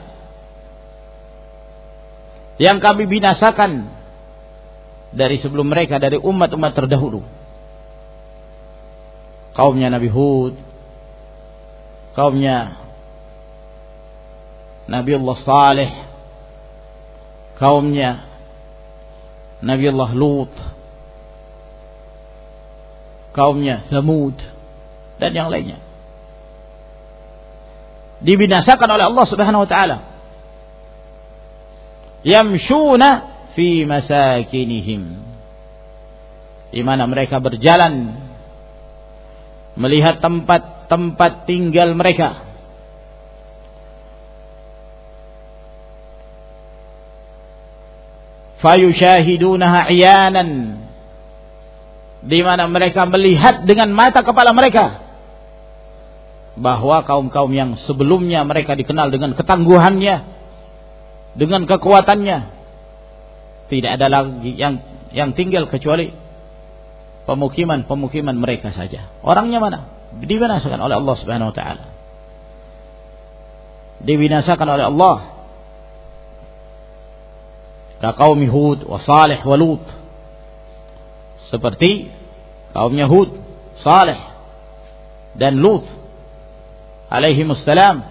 yang kami binasakan dari sebelum mereka, dari umat-umat terdahulu. Kaumnya Nabi Hud, kaumnya Nabiullah Saleh, kaumnya Nabiullah Lut, kaumnya Thamud, dan yang lainnya. Dibinasakan oleh Allah Subhanahu wa taala. Yamshuna fi masakinihim, di mana mereka berjalan melihat tempat-tempat tinggal mereka. Fayushahidunaha iyanan, di mana mereka melihat dengan mata kepala mereka bahwa kaum-kaum yang sebelumnya mereka dikenal dengan ketangguhannya, dengan kekuatannya, tidak ada lagi yang tinggal kecuali pemukiman mereka saja. Orangnya mana? Dibinasakan oleh Allah Subhanahu wa taala. Dibinasakan oleh Allah. Ka qaum Hud wa Salih wa Lut. Seperti kaumnya Hud, Salih dan Lut alaihimussalam.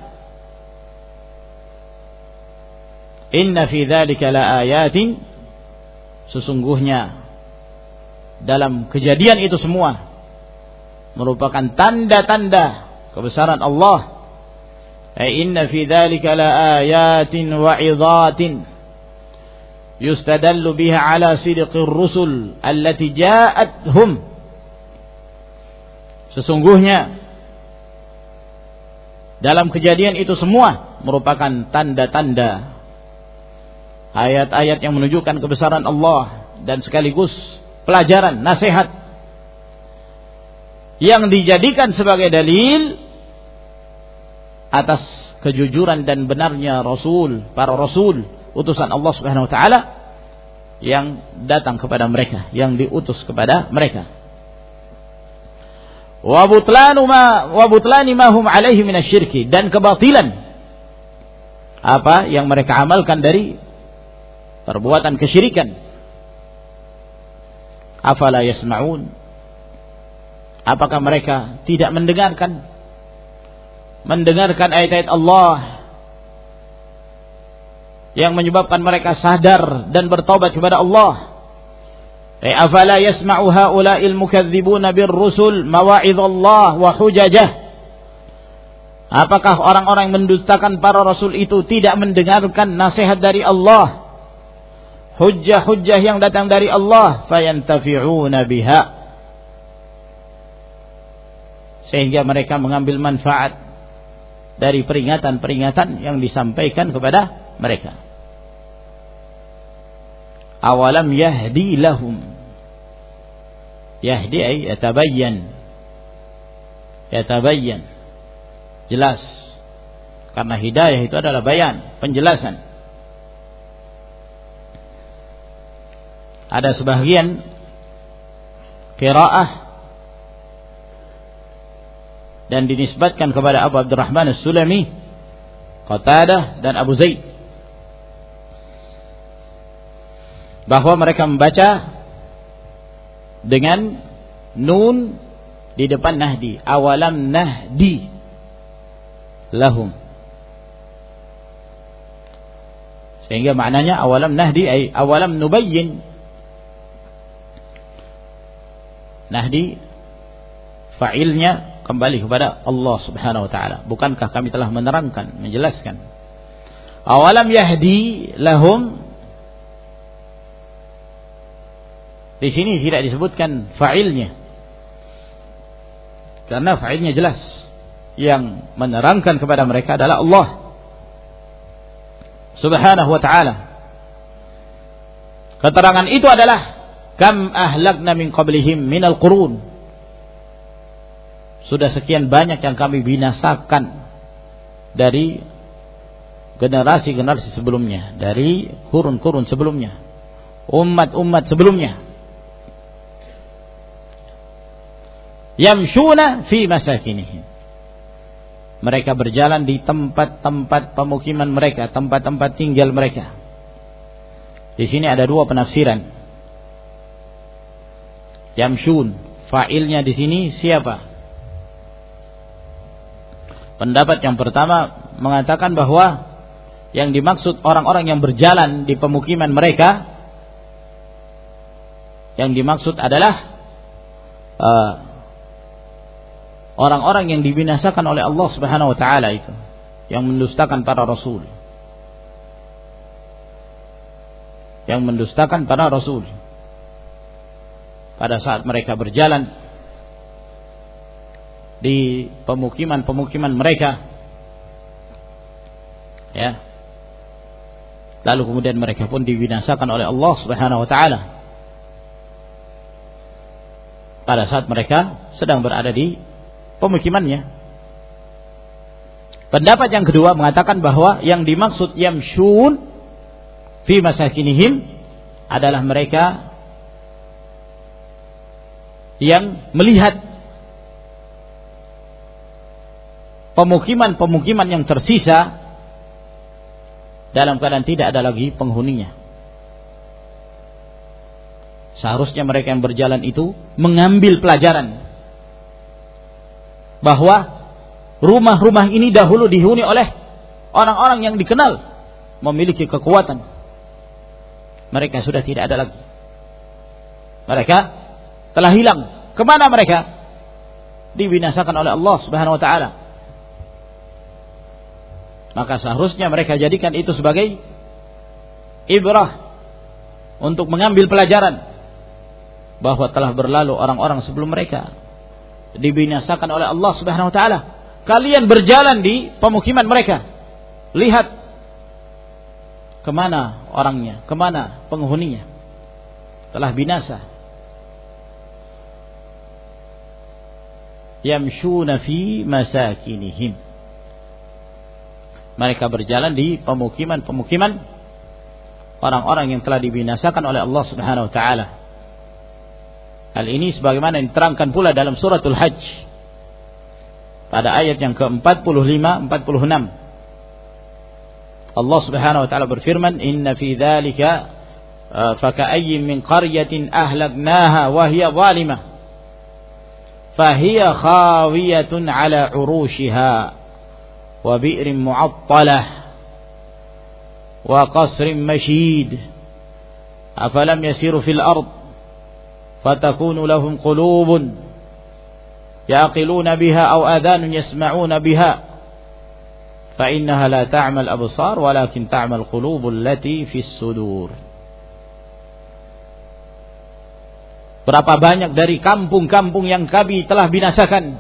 Inna fi dzalika laayatin, sesungguhnya dalam kejadian itu semua merupakan tanda-tanda kebesaran Allah. Inna fi dzalika laayatin wa 'idhatin, yustadallu biha ala sidqir rusul allati ja'athum. Sesungguhnya dalam kejadian itu semua merupakan tanda-tanda, ayat-ayat yang menunjukkan kebesaran Allah, dan sekaligus pelajaran, nasihat yang dijadikan sebagai dalil atas kejujuran dan benarnya Rasul, para Rasul, utusan Allah Subhanahu wa taala yang datang kepada mereka, yang diutus kepada mereka. Wa butlani ma hum alaihi minasyirki, dan kebatilan apa yang mereka amalkan dari perbuatan kesyirikan. Afala yasma'un, apakah mereka tidak mendengarkan ayat-ayat Allah yang menyebabkan mereka sadar dan bertaubat kepada Allah? Afala yasma'u haula'il mukadzibuna birrusul mawa'idhallah wa hujajah. Apakah orang-orang yang mendustakan para rasul itu tidak mendengarkan nasihat dari Allah, hujjah-hujjah yang datang dari Allah, fayantafi'una biha, sehingga mereka mengambil manfaat dari peringatan-peringatan yang disampaikan kepada mereka. Awalam yahdi lahum, yahdi ay yatabayyan, jelas, karena hidayah itu adalah bayan, penjelasan. Ada sebagian qiraah dan dinisbatkan kepada Abu Abdurrahman As-Sulami, Qatadah dan Abu Zaid, bahwa mereka membaca dengan nun di depan nahdi, awalam nahdi lahum, sehingga maknanya awalam nahdi ay awalam nubayyin. Nahdi fa'ilnya kembali kepada Allah Subhanahu wa taala. Bukankah kami telah menerangkan, menjelaskan? Awalam yahdi lahum, di sini tidak disebutkan fa'ilnya, karena fa'ilnya jelas, yang menerangkan kepada mereka adalah Allah Subhanahu wa ta'ala. Keterangan itu adalah kam ahlakna min qablihim minal qurun, sudah sekian banyak yang kami binasakan dari generasi-generasi sebelumnya, dari kurun-kurun sebelumnya, umat-umat sebelumnya. Yamshuna fi masakinihim, mereka berjalan di tempat-tempat pemukiman mereka, tempat-tempat tinggal mereka. Di sini ada dua penafsiran. Yamshun, fa'ilnya di sini siapa? Pendapat yang pertama mengatakan bahwa yang dimaksud orang-orang yang berjalan di pemukiman mereka, yang dimaksud adalah orang-orang yang dibinasakan oleh Allah Subhanahu wa taala itu, yang mendustakan para rasul. Yang mendustakan para rasul. Pada saat mereka berjalan di pemukiman-pemukiman mereka, ya, lalu kemudian mereka pun dibinasakan oleh Allah Subhanahu wa taala pada saat mereka sedang berada di pemukimannya. Pendapat yang kedua mengatakan bahwa yang dimaksud yamshun fi masakinihim adalah mereka yang melihat pemukiman-pemukiman yang tersisa dalam keadaan tidak ada lagi penghuninya. Seharusnya mereka yang berjalan itu mengambil pelajaran bahwa rumah-rumah ini dahulu dihuni oleh orang-orang yang dikenal memiliki kekuatan. Mereka sudah tidak ada lagi. Mereka telah hilang. Kemana mereka? Dibinasakan oleh Allah Subhanahu wa taala. Maka seharusnya mereka jadikan itu sebagai ibrah, untuk mengambil pelajaran bahwa telah berlalu orang-orang sebelum mereka dibinasakan oleh Allah Subhanahu wa taala. Kalian berjalan di pemukiman mereka, lihat kemana orangnya, kemana penghuninya, telah binasa. Yamshuna fi masakinihim, mereka berjalan di pemukiman-pemukiman orang-orang yang telah dibinasakan oleh Allah Subhanahu wa taala. Hal ini sebagaimana diterangkan pula dalam suratul Hajj pada ayat yang ke-45 46. Allah Subhanahu wa taala berfirman, "Inna fi dzalika faka'ayyin min qaryatin ahlaknaha wa hiya zalimah fahiya khawiyatun 'ala 'urushiha wa bi'rin mu'attalah wa qasrin mashid afalam yasiru fil ard fatakunu lahum qulubun يعقلون بها أو آذان يسمعون بها فإنها لا تعمى الأبصار ولكن تعمى القلوب التي في الصدور." Berapa banyak dari kampung-kampung yang kami telah binasakan,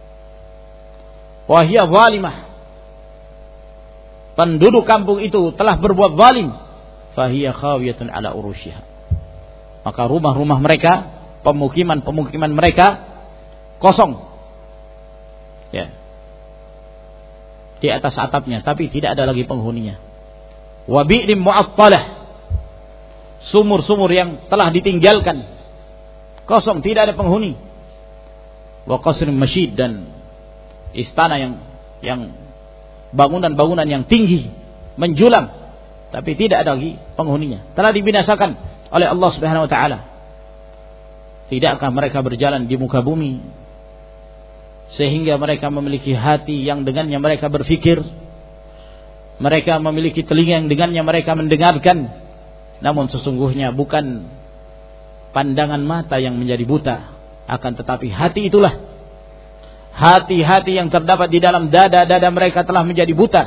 wahia zalimah, penduduk kampung itu telah berbuat zalim, fahiya khawiyatun ala urushiha, maka rumah-rumah mereka, pemukiman-pemukiman mereka kosong, ya, di atas atapnya, tapi tidak ada lagi penghuninya. Wa bi'rin mu'attalah, sumur-sumur yang telah ditinggalkan, kosong, tidak ada penghuni. Wa qasrin masyid, dan istana yang bangunan-bangunan yang tinggi menjulang, tapi tidak ada lagi penghuninya, telah dibinasakan oleh Allah Subhanahu wa taala. Tidakkah mereka berjalan di muka bumi sehingga mereka memiliki hati yang dengannya mereka berfikir, mereka memiliki telinga yang dengannya mereka mendengarkan, namun sesungguhnya bukan pandangan mata yang menjadi buta, akan tetapi hati itulah, hati-hati yang terdapat di dalam dada-dada mereka telah menjadi buta.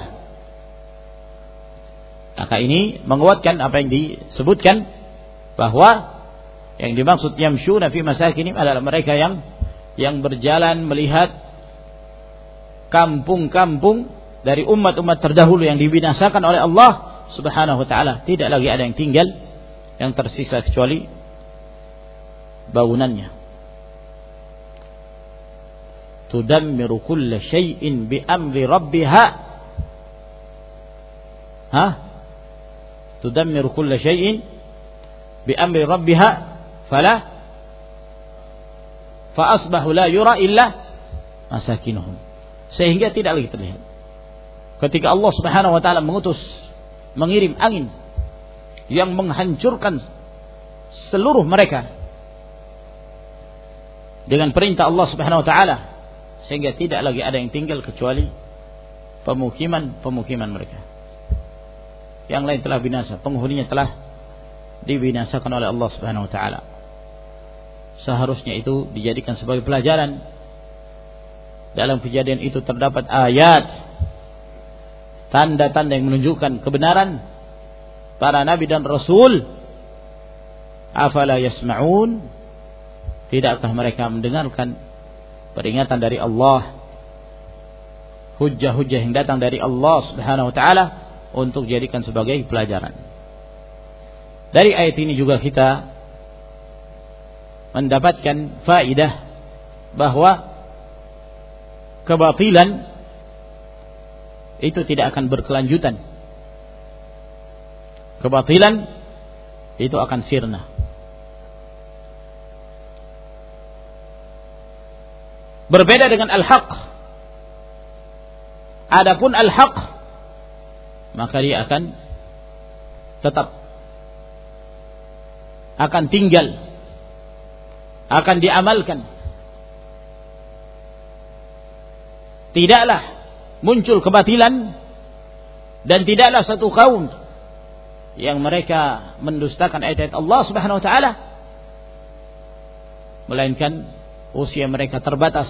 Maka ini menguatkan apa yang disebutkan, bahwa yang dimaksud yamshuna fi masakinihim adalah mereka yang berjalan melihat kampung-kampung dari umat-umat terdahulu yang dibinasakan oleh Allah Subhanahu wa taala. Tidak lagi ada yang tinggal, yang tersisa kecuali bangunannya. Tudammiru kulla syai'in bi amri rabbiha. Tudammiru kulla syai'in bi amri rabbiha fala fa asbahu la yura illa masakinuhum, sehingga tidak lagi terlihat. Ketika Allah Subhanahu wa taala mengirim angin yang menghancurkan seluruh mereka dengan perintah Allah Subhanahu wa taala, sehingga tidak lagi ada yang tinggal kecuali pemukiman mereka. Yang lain telah binasa, penghuninya telah dibinasakan oleh Allah Subhanahu wa taala. Seharusnya itu dijadikan sebagai pelajaran. Dalam kejadian itu terdapat ayat, tanda-tanda yang menunjukkan kebenaran para nabi dan rasul. Afala yasma'un, tidakkah mereka mendengarkan peringatan dari Allah, hujjah-hujjah yang datang dari Allah Subhanahu wa taala untuk dijadikan sebagai pelajaran. Dari ayat ini juga kita mendapatkan faedah bahwa kebatilan itu tidak akan berkelanjutan. Kebatilan itu akan sirna. Berbeda dengan al-haq. Adapun al-haq, maka dia akan tetap, akan tinggal, akan diamalkan. Tidaklah muncul kebatilan dan tidaklah satu kaum yang mereka mendustakan ayat-ayat Allah Subhanahu wa taala, melainkan usia mereka terbatas.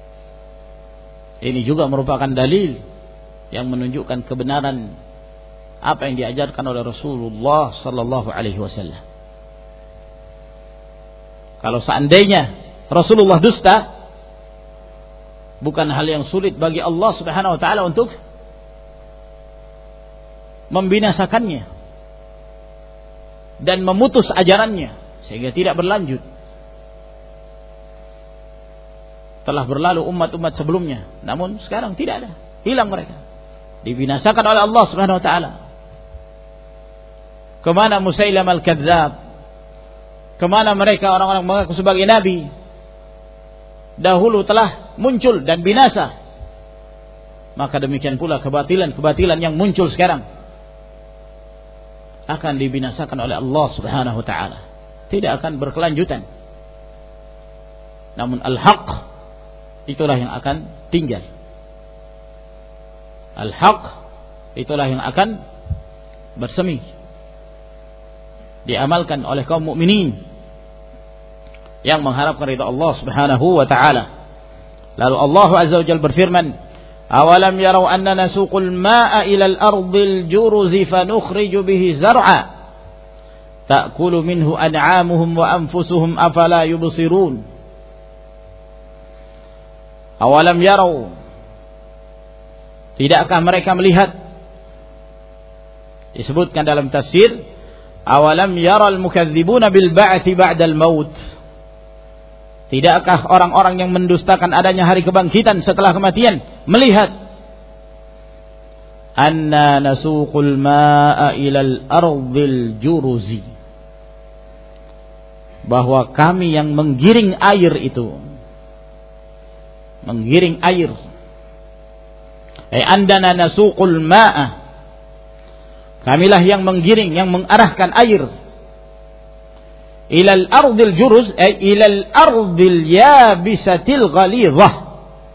Ini juga merupakan dalil yang menunjukkan kebenaran apa yang diajarkan oleh Rasulullah sallallahu alaihi wasallam. Kalau seandainya Rasulullah dusta, bukan hal yang sulit bagi Allah Subhanahu wa taala untuk membinasakannya dan memutus ajarannya sehingga tidak berlanjut. Telah berlalu umat-umat sebelumnya, namun sekarang tidak ada, hilang mereka, dibinasakan oleh Allah Subhanahu wa taala. Kemana Musailam al-Kadzdzab? Kemana mereka orang-orang mengaku sebagai nabi? Dahulu telah muncul dan binasa. Maka demikian pula kebatilan-kebatilan yang muncul sekarang akan dibinasakan oleh Allah Subhanahu wa taala. Tidak akan berkelanjutan. Namun al-haq itulah yang akan tinggal. Al-haq itulah yang akan bersemi, diamalkan oleh kaum mukminin yang mengharapkan ridha Allah Subhanahu wa taala. Lalu Allah Azza wa Jalla berfirman, "Awalam yarau anna nasuqul ma'a ila al-ardil juruzi fanukhriju bihi zar'a ta'kulu minhu an'amuhum wa anfusuhum afala yubsirun." Awalam yarau, tidakkah mereka melihat? Disebutkan dalam tafsir, awalam yaral mukadzibuna bil ba'tsi ba'dal maut. Tidakkah orang-orang yang mendustakan adanya hari kebangkitan setelah kematian melihat? Anna nasuqul ma'a ilal ardil juruzi, bahwa kami yang menggiring air itu, menggiring air. Andana nasuqul ma'a, kamilah yang menggiring, yang mengarahkan air. Ilal ardil juruz, ilal ardil yabisatil ghalidhah,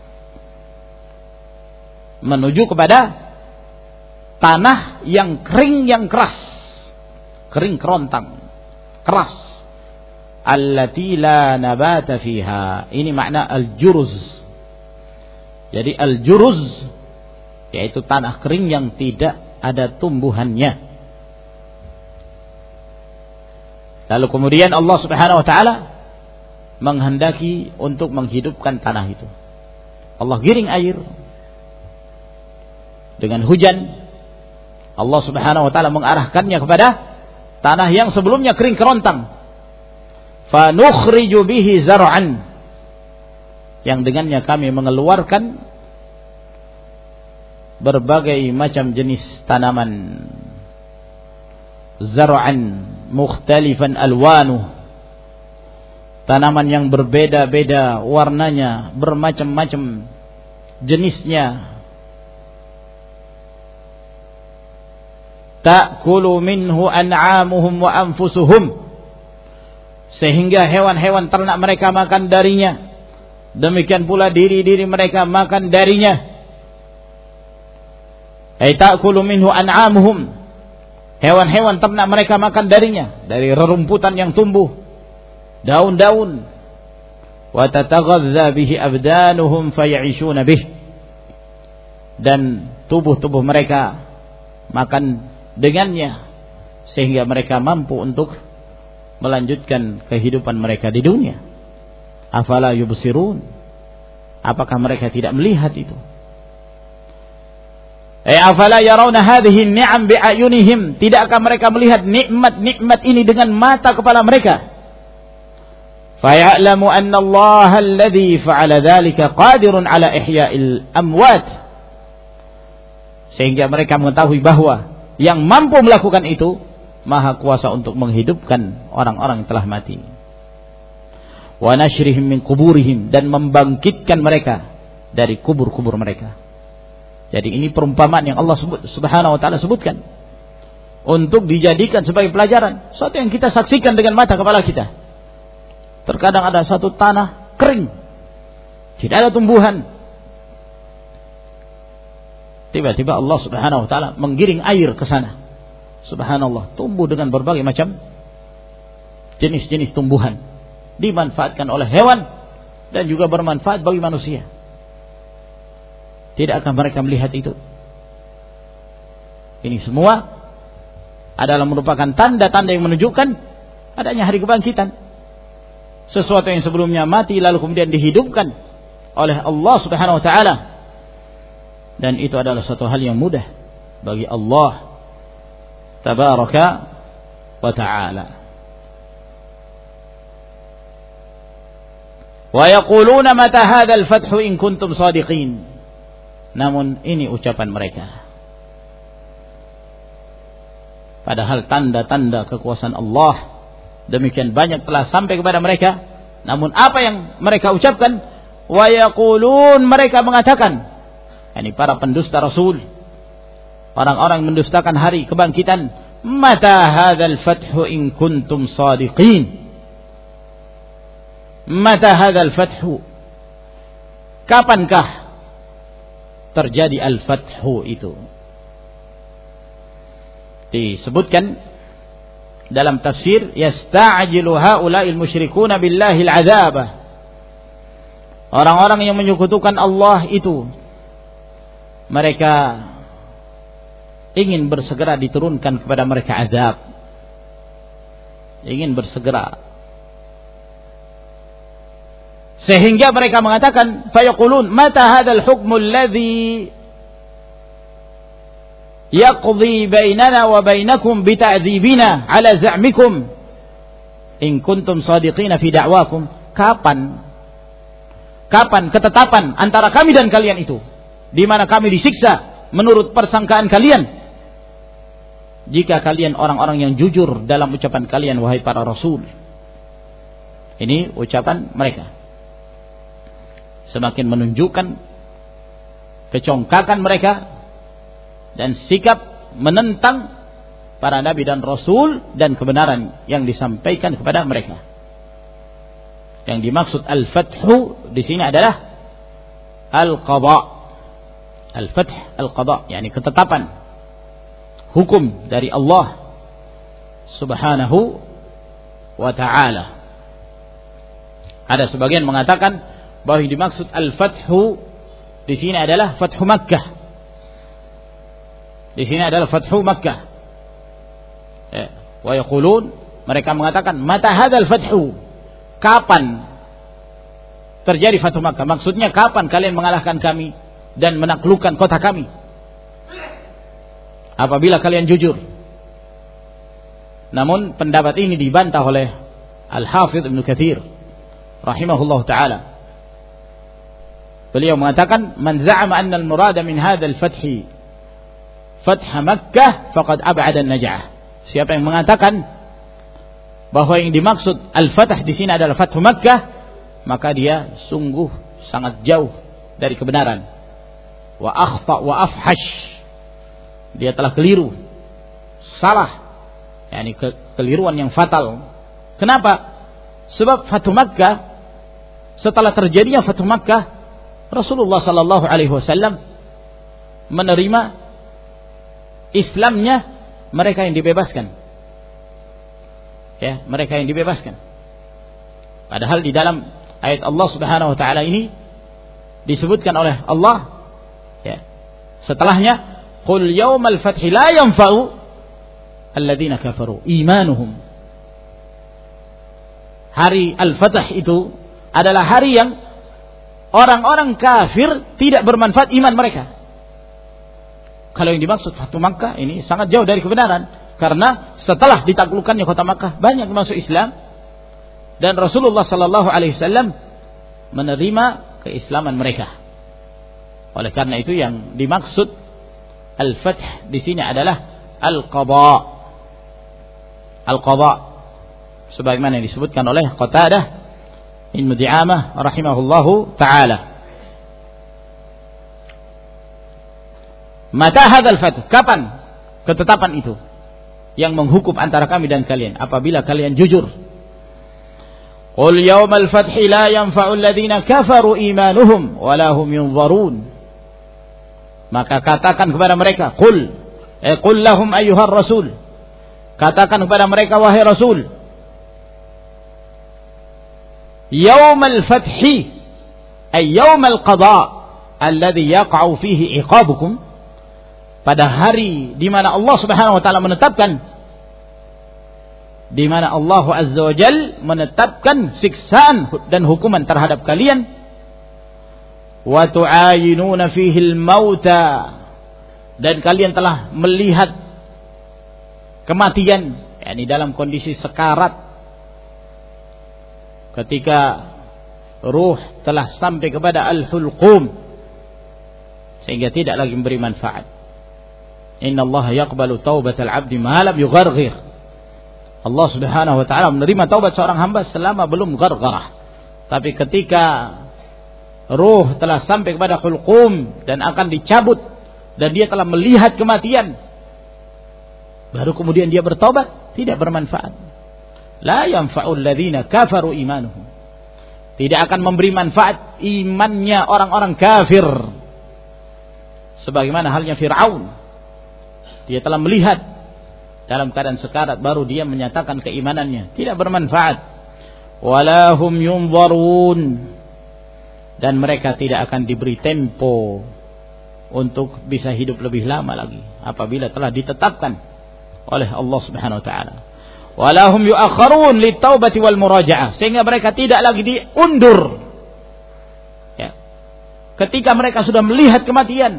menuju kepada tanah yang kering, yang keras, kering kerontang, keras. Allati la nabata fiha, ini makna al-juruz. Jadi al-juruz yaitu tanah kering yang tidak ada tumbuhannya. Lalu kemudian Allah Subhanahu wa taala menghendaki untuk menghidupkan tanah itu. Allah giring air dengan hujan. Allah Subhanahu wa taala mengarahkannya kepada tanah yang sebelumnya kering kerontang. Fa nukhriju bihi zar'an, yang dengannya kami mengeluarkan berbagai macam jenis tanaman. Zar'an mukhtalifan alwanuh, tanaman yang berbeda-beda warnanya, bermacam-macam jenisnya. Ta'kulu minhu an'amuhum wa anfusuhum, sehingga hewan-hewan ternak mereka makan darinya, demikian pula diri-diri mereka makan darinya. Ta'kulu minhu an'amuhum, hewan-hewan ternak mereka makan darinya, dari rerumputan yang tumbuh, daun-daun. Wa tataghadza bihi abdanuhum fay'ishuna bih, dan tubuh-tubuh mereka makan dengannya sehingga mereka mampu untuk melanjutkan kehidupan mereka di dunia. Afala yubsirun, apakah mereka tidak melihat itu? Afala yarawna hadhihi ni'am bi'ayunihim, tidakkah mereka melihat nikmat-nikmat ini dengan mata kepala mereka? Faya'lamu anna Allah alladhi fa'ala dhalika qadirun ala ihya'il amwat, sehingga mereka mengetahui bahwa yang mampu melakukan itu maha kuasa untuk menghidupkan orang-orang yang telah mati. Wa nashrihim min kuburihim, dan membangkitkan mereka dari kubur-kubur mereka. Jadi ini perumpamaan yang Allah Subhanahu wa taala sebutkan untuk dijadikan sebagai pelajaran, sesuatu yang kita saksikan dengan mata kepala kita. Terkadang ada satu tanah kering, tidak ada tumbuhan. Tiba-tiba Allah Subhanahu wa taala menggiring air ke sana. Subhanallah, tumbuh dengan berbagai macam jenis-jenis tumbuhan, dimanfaatkan oleh hewan dan juga bermanfaat bagi manusia. Tidak akan mereka melihat itu? Ini semua adalah merupakan tanda-tanda yang menunjukkan adanya hari kebangkitan. Sesuatu yang sebelumnya mati lalu kemudian dihidupkan oleh Allah Subhanahu wa taala. Dan itu adalah suatu hal yang mudah bagi Allah Tabaraka wa taala. Wa yaquluna mata hadzal fathu in kuntum shadiqin. Namun ini ucapan mereka. Padahal tanda-tanda kekuasaan Allah demikian banyak telah sampai kepada mereka. Namun apa yang mereka ucapkan? Wa yaqulun, mereka mengatakan, ini para pendusta Rasul, orang-orang mendustakan hari kebangkitan, mata hadzal fathu in kuntum shadiqin. Mata hadzal fathu, kapankah terjadi al-fathu itu? Disebutkan dalam tafsir, yasta'jilu haula'il musyrikuuna billahi al-'adzaba. Orang-orang yang menyekutukan Allah itu, mereka ingin bersegera diturunkan kepada mereka azab. Ingin bersegera. Sehingga mereka mengatakan, fayaqulun mata hadzal hukmu alladhi yaqdi bainana wa bainakum bita'dzibina ala za'mikum in kuntum shadiqina fi da'wakum. Kapan ketetapan antara kami dan kalian itu, di mana kami disiksa menurut persangkaan kalian, jika kalian orang-orang yang jujur dalam ucapan kalian wahai para rasul. Ini ucapan mereka, semakin menunjukkan kecongkakan mereka dan sikap menentang para nabi dan rasul dan kebenaran yang disampaikan kepada mereka. Yang dimaksud al-fathu di sini adalah al-qada. Al-fath, al-qada, yakni ketetapan hukum dari Allah Subhanahu wa ta'ala. Ada sebagian mengatakan bahwa yang dimaksud al-fathu di sini adalah fathu Makkah. Di sini adalah fathu Makkah. Wa yaqulun, mereka mengatakan mata hadzal fathu, kapan terjadi fathu Makkah? Maksudnya kapan kalian mengalahkan kami dan menaklukkan kota kami? Apabila kalian jujur. Namun pendapat ini dibantah oleh Al-Hafidh Ibnu Katsir rahimahullah ta'ala. Beliau mengatakan, man za'ama anna al-murada min hadzal fathi fatha Makkah faqad ab'ada an-naj'ah. Siapa yang mengatakan bahwa yang dimaksud al-fath di sini adalah fathu Makkah, maka dia sungguh sangat jauh dari kebenaran. Wa akhta wa afhash, dia telah keliru, salah, yakni kekeliruan yang fatal. Kenapa? Sebab fathu Makkah, setelah terjadinya fathu Makkah, Rasulullah sallallahu alaihi wasallam menerima Islamnya mereka yang dibebaskan. Ya, mereka yang dibebaskan. Padahal di dalam ayat Allah Subhanahu wa taala ini disebutkan oleh Allah, ya, setelahnya, qul yaumal fathi la yanfa'u alladziina kafaru imanuhum. Hari al-fath itu adalah hari yang orang-orang kafir tidak bermanfaat iman mereka. Kalau yang dimaksud Fathu Makkah ini sangat jauh dari kebenaran, karena setelah ditaklukkannya kota Makkah banyak yang masuk Islam dan Rasulullah sallallahu alaihi wasallam menerima keislaman mereka. Oleh karena itu yang dimaksud al-fath di sini adalah al-qada. Al-qada sebagaimana yang disebutkan oleh Qatadah bin Di'amah rahimahullahu taala. Mata hadzal fath, kapan ketetapan itu yang menghukum antara kami dan kalian apabila kalian jujur. Qul yaumal fathi la yanfa'u alladziina kafaru imanuhum wa la hum yunzarun. Maka katakan kepada mereka, qul lahum ayyuhar rasul, katakan kepada mereka wahai rasul, yaumal fathi ay yaumal qada alladzi yaqa'u fihi iqabukum, pada hari di mana Allah Subhanahu wa taala menetapkan, di mana Allah Azza wa Jalla menetapkan siksaan dan hukuman terhadap kalian, wa tu'ayinuna fihi al-mauta, dan kalian telah melihat kematian, yakni dalam kondisi sekarat, ketika ruh telah sampai kepada al-hulqum, sehingga tidak lagi memberi manfaat. Innallaha yaqbalu taubatal 'abdi ma lam yugharghir. Allah Subhanahu wa taala menerima taubat seorang hamba selama belum ghargharah. Tapi ketika ruh telah sampai kepada hulqum dan akan dicabut dan dia telah melihat kematian, baru kemudian dia bertaubat, tidak bermanfaat. La yanfa'ul ladzina kafaru imanuhum. Tidak akan memberi manfaat imannya orang-orang kafir. Sebagaimana halnya Fir'aun. Dia telah melihat dalam keadaan sekarat, baru dia menyatakan keimanannya, tidak bermanfaat. Walahum yunzarun, dan mereka tidak akan diberi tempo untuk bisa hidup lebih lama lagi apabila telah ditetapkan oleh Allah Subhanahu wa taala. Walahum yu'akharun litaubati wal muraja'ah, sehingga mereka tidak lagi diundur. Ya. Ketika mereka sudah melihat kematian,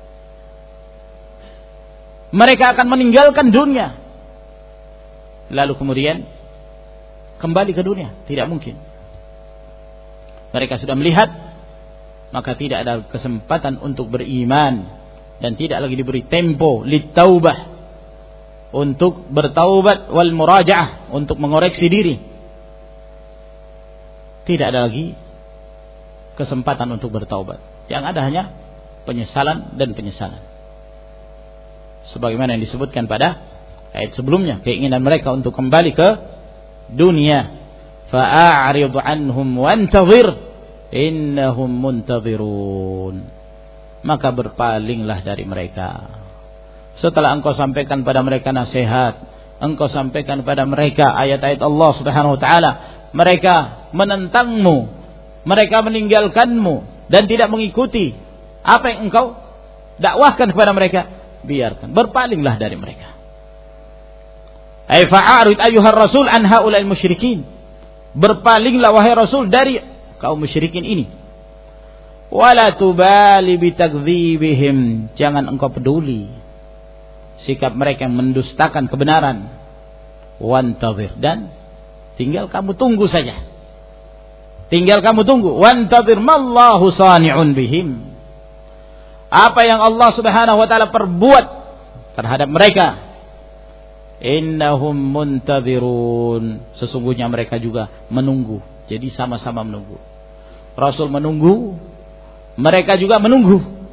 mereka akan meninggalkan dunia, lalu kemudian kembali ke dunia, tidak mungkin. Mereka sudah melihat, maka tidak ada kesempatan untuk beriman dan tidak lagi diberi tempo litaubah, untuk bertaubat, wal muraja'ah, untuk mengoreksi diri. Tidak ada lagi kesempatan untuk bertaubat. Yang ada hanya penyesalan dan penyesalan. Sebagaimana yang disebutkan pada ayat sebelumnya, keinginan mereka untuk kembali ke dunia. Fa'a'rid 'anhum wantazir innahum muntazirun. Maka berpalinglah dari mereka. Setelah engkau sampaikan pada mereka nasihat, engkau sampaikan pada mereka ayat-ayat Allah Subhanahu wa taala, mereka menentangmu, mereka meninggalkanmu dan tidak mengikuti apa yang engkau dakwahkan kepada mereka, biarkan, berpalinglah dari mereka. Ay fa'arid ayyuhar rasul an haula'il musyrikin. Berpalinglah wahai Rasul dari kaum musyrikin ini. Wala tubali bitakdzibihim. Jangan engkau peduli sikap mereka yang mendustakan kebenaran. Wantazir, dan tinggal kamu tunggu saja. Tinggal kamu tunggu. Wantazir mallahu sani'un bihim. Apa yang Allah Subhanahu wa taala perbuat terhadap mereka. Innahum muntazirun. Sesungguhnya mereka juga menunggu. Jadi sama-sama menunggu. Rasul menunggu, mereka juga menunggu.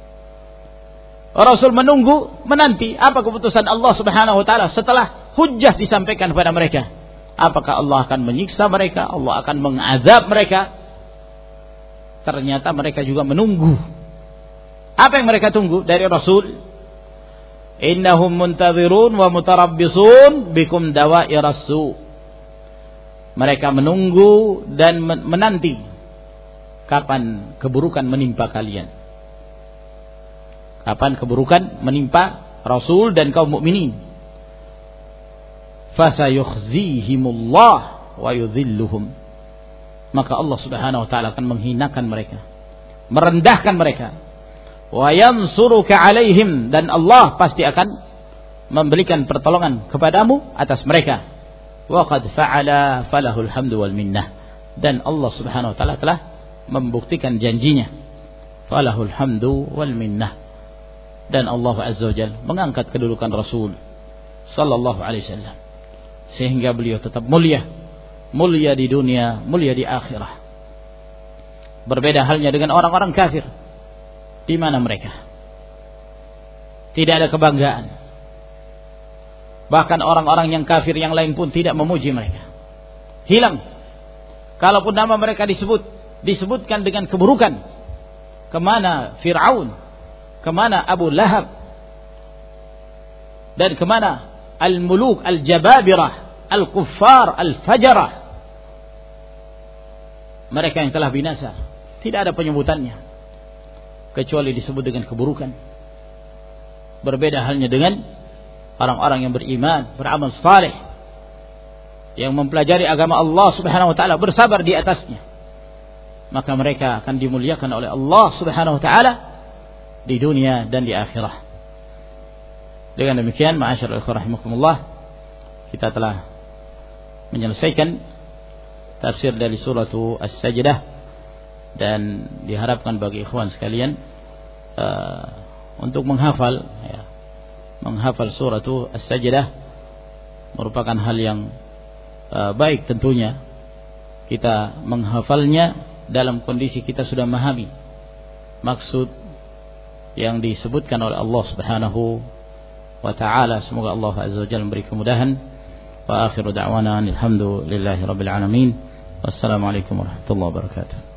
Rasul menunggu, menanti apa keputusan Allah Subhanahu wa taala setelah hujjah disampaikan kepada mereka. Apakah Allah akan menyiksa mereka, Allah akan mengazab mereka? Ternyata mereka juga menunggu. Apa yang mereka tunggu dari Rasul? Innahum muntazirun wa mutarabbisun bikum dawairas su. Mereka menunggu dan menanti kapan keburukan menimpa kalian. Kapan keburukan menimpa Rasul dan kaum mukminin. Fasayukhzihimullah wa yudhilluhum. Maka Allah Subhanahu wa taala akan menghinakan mereka, merendahkan mereka. Wa yansuruka alaihim, dan Allah pasti akan memberikan pertolongan kepadamu atas mereka. Wa qad fa'ala falahul hamdu wal minnah. Dan Allah Subhanahu wa taala telah membuktikan janjinya. Falahul hamdu wal minnah. Dan Allah Azza wa Jalla mengangkat kedudukan Rasul sallallahu alaihi wasallam sehingga beliau tetap mulia, mulia di dunia, mulia di akhirah. Berbeda halnya dengan orang-orang kafir. Di mana mereka? Tidak ada kebanggaan. Bahkan orang-orang yang kafir yang lain pun tidak memuji mereka. Hilang. Kalaupun nama mereka disebutkan dengan keburukan. Kemana Fir'aun? Kemana Abu Lahab? Dan kemana al-muluk, al-jababirah, al-kuffar, al-fajarah? Mereka yang telah binasa. Tidak ada penyebutannya, kecuali disebut dengan keburukan. Berbeda halnya dengan orang-orang yang beriman, beramal saleh, yang mempelajari agama Allah Subhanahu wa taala, bersabar di atasnya. Maka mereka akan dimuliakan oleh Allah Subhanahu wa taala di dunia dan di akhirat. Dengan demikian, ma'asyiral ikhwah rahimakumullah, kita telah menyelesaikan tafsir dari surah As-Sajdah, dan diharapkan bagi ikhwan sekalian untuk menghafal surah As-Sajdah merupakan hal yang baik tentunya. Kita menghafalnya dalam kondisi kita sudah memahami maksud yang disebutkan oleh Allah Subhanahu wa ta'ala. Semoga Allah Azza wa Jalla memberi kemudahan. Wa akhiru da'wana alhamdulillahi rabbil alamin. Wassalamualaikum warahmatullahi wabarakatuh.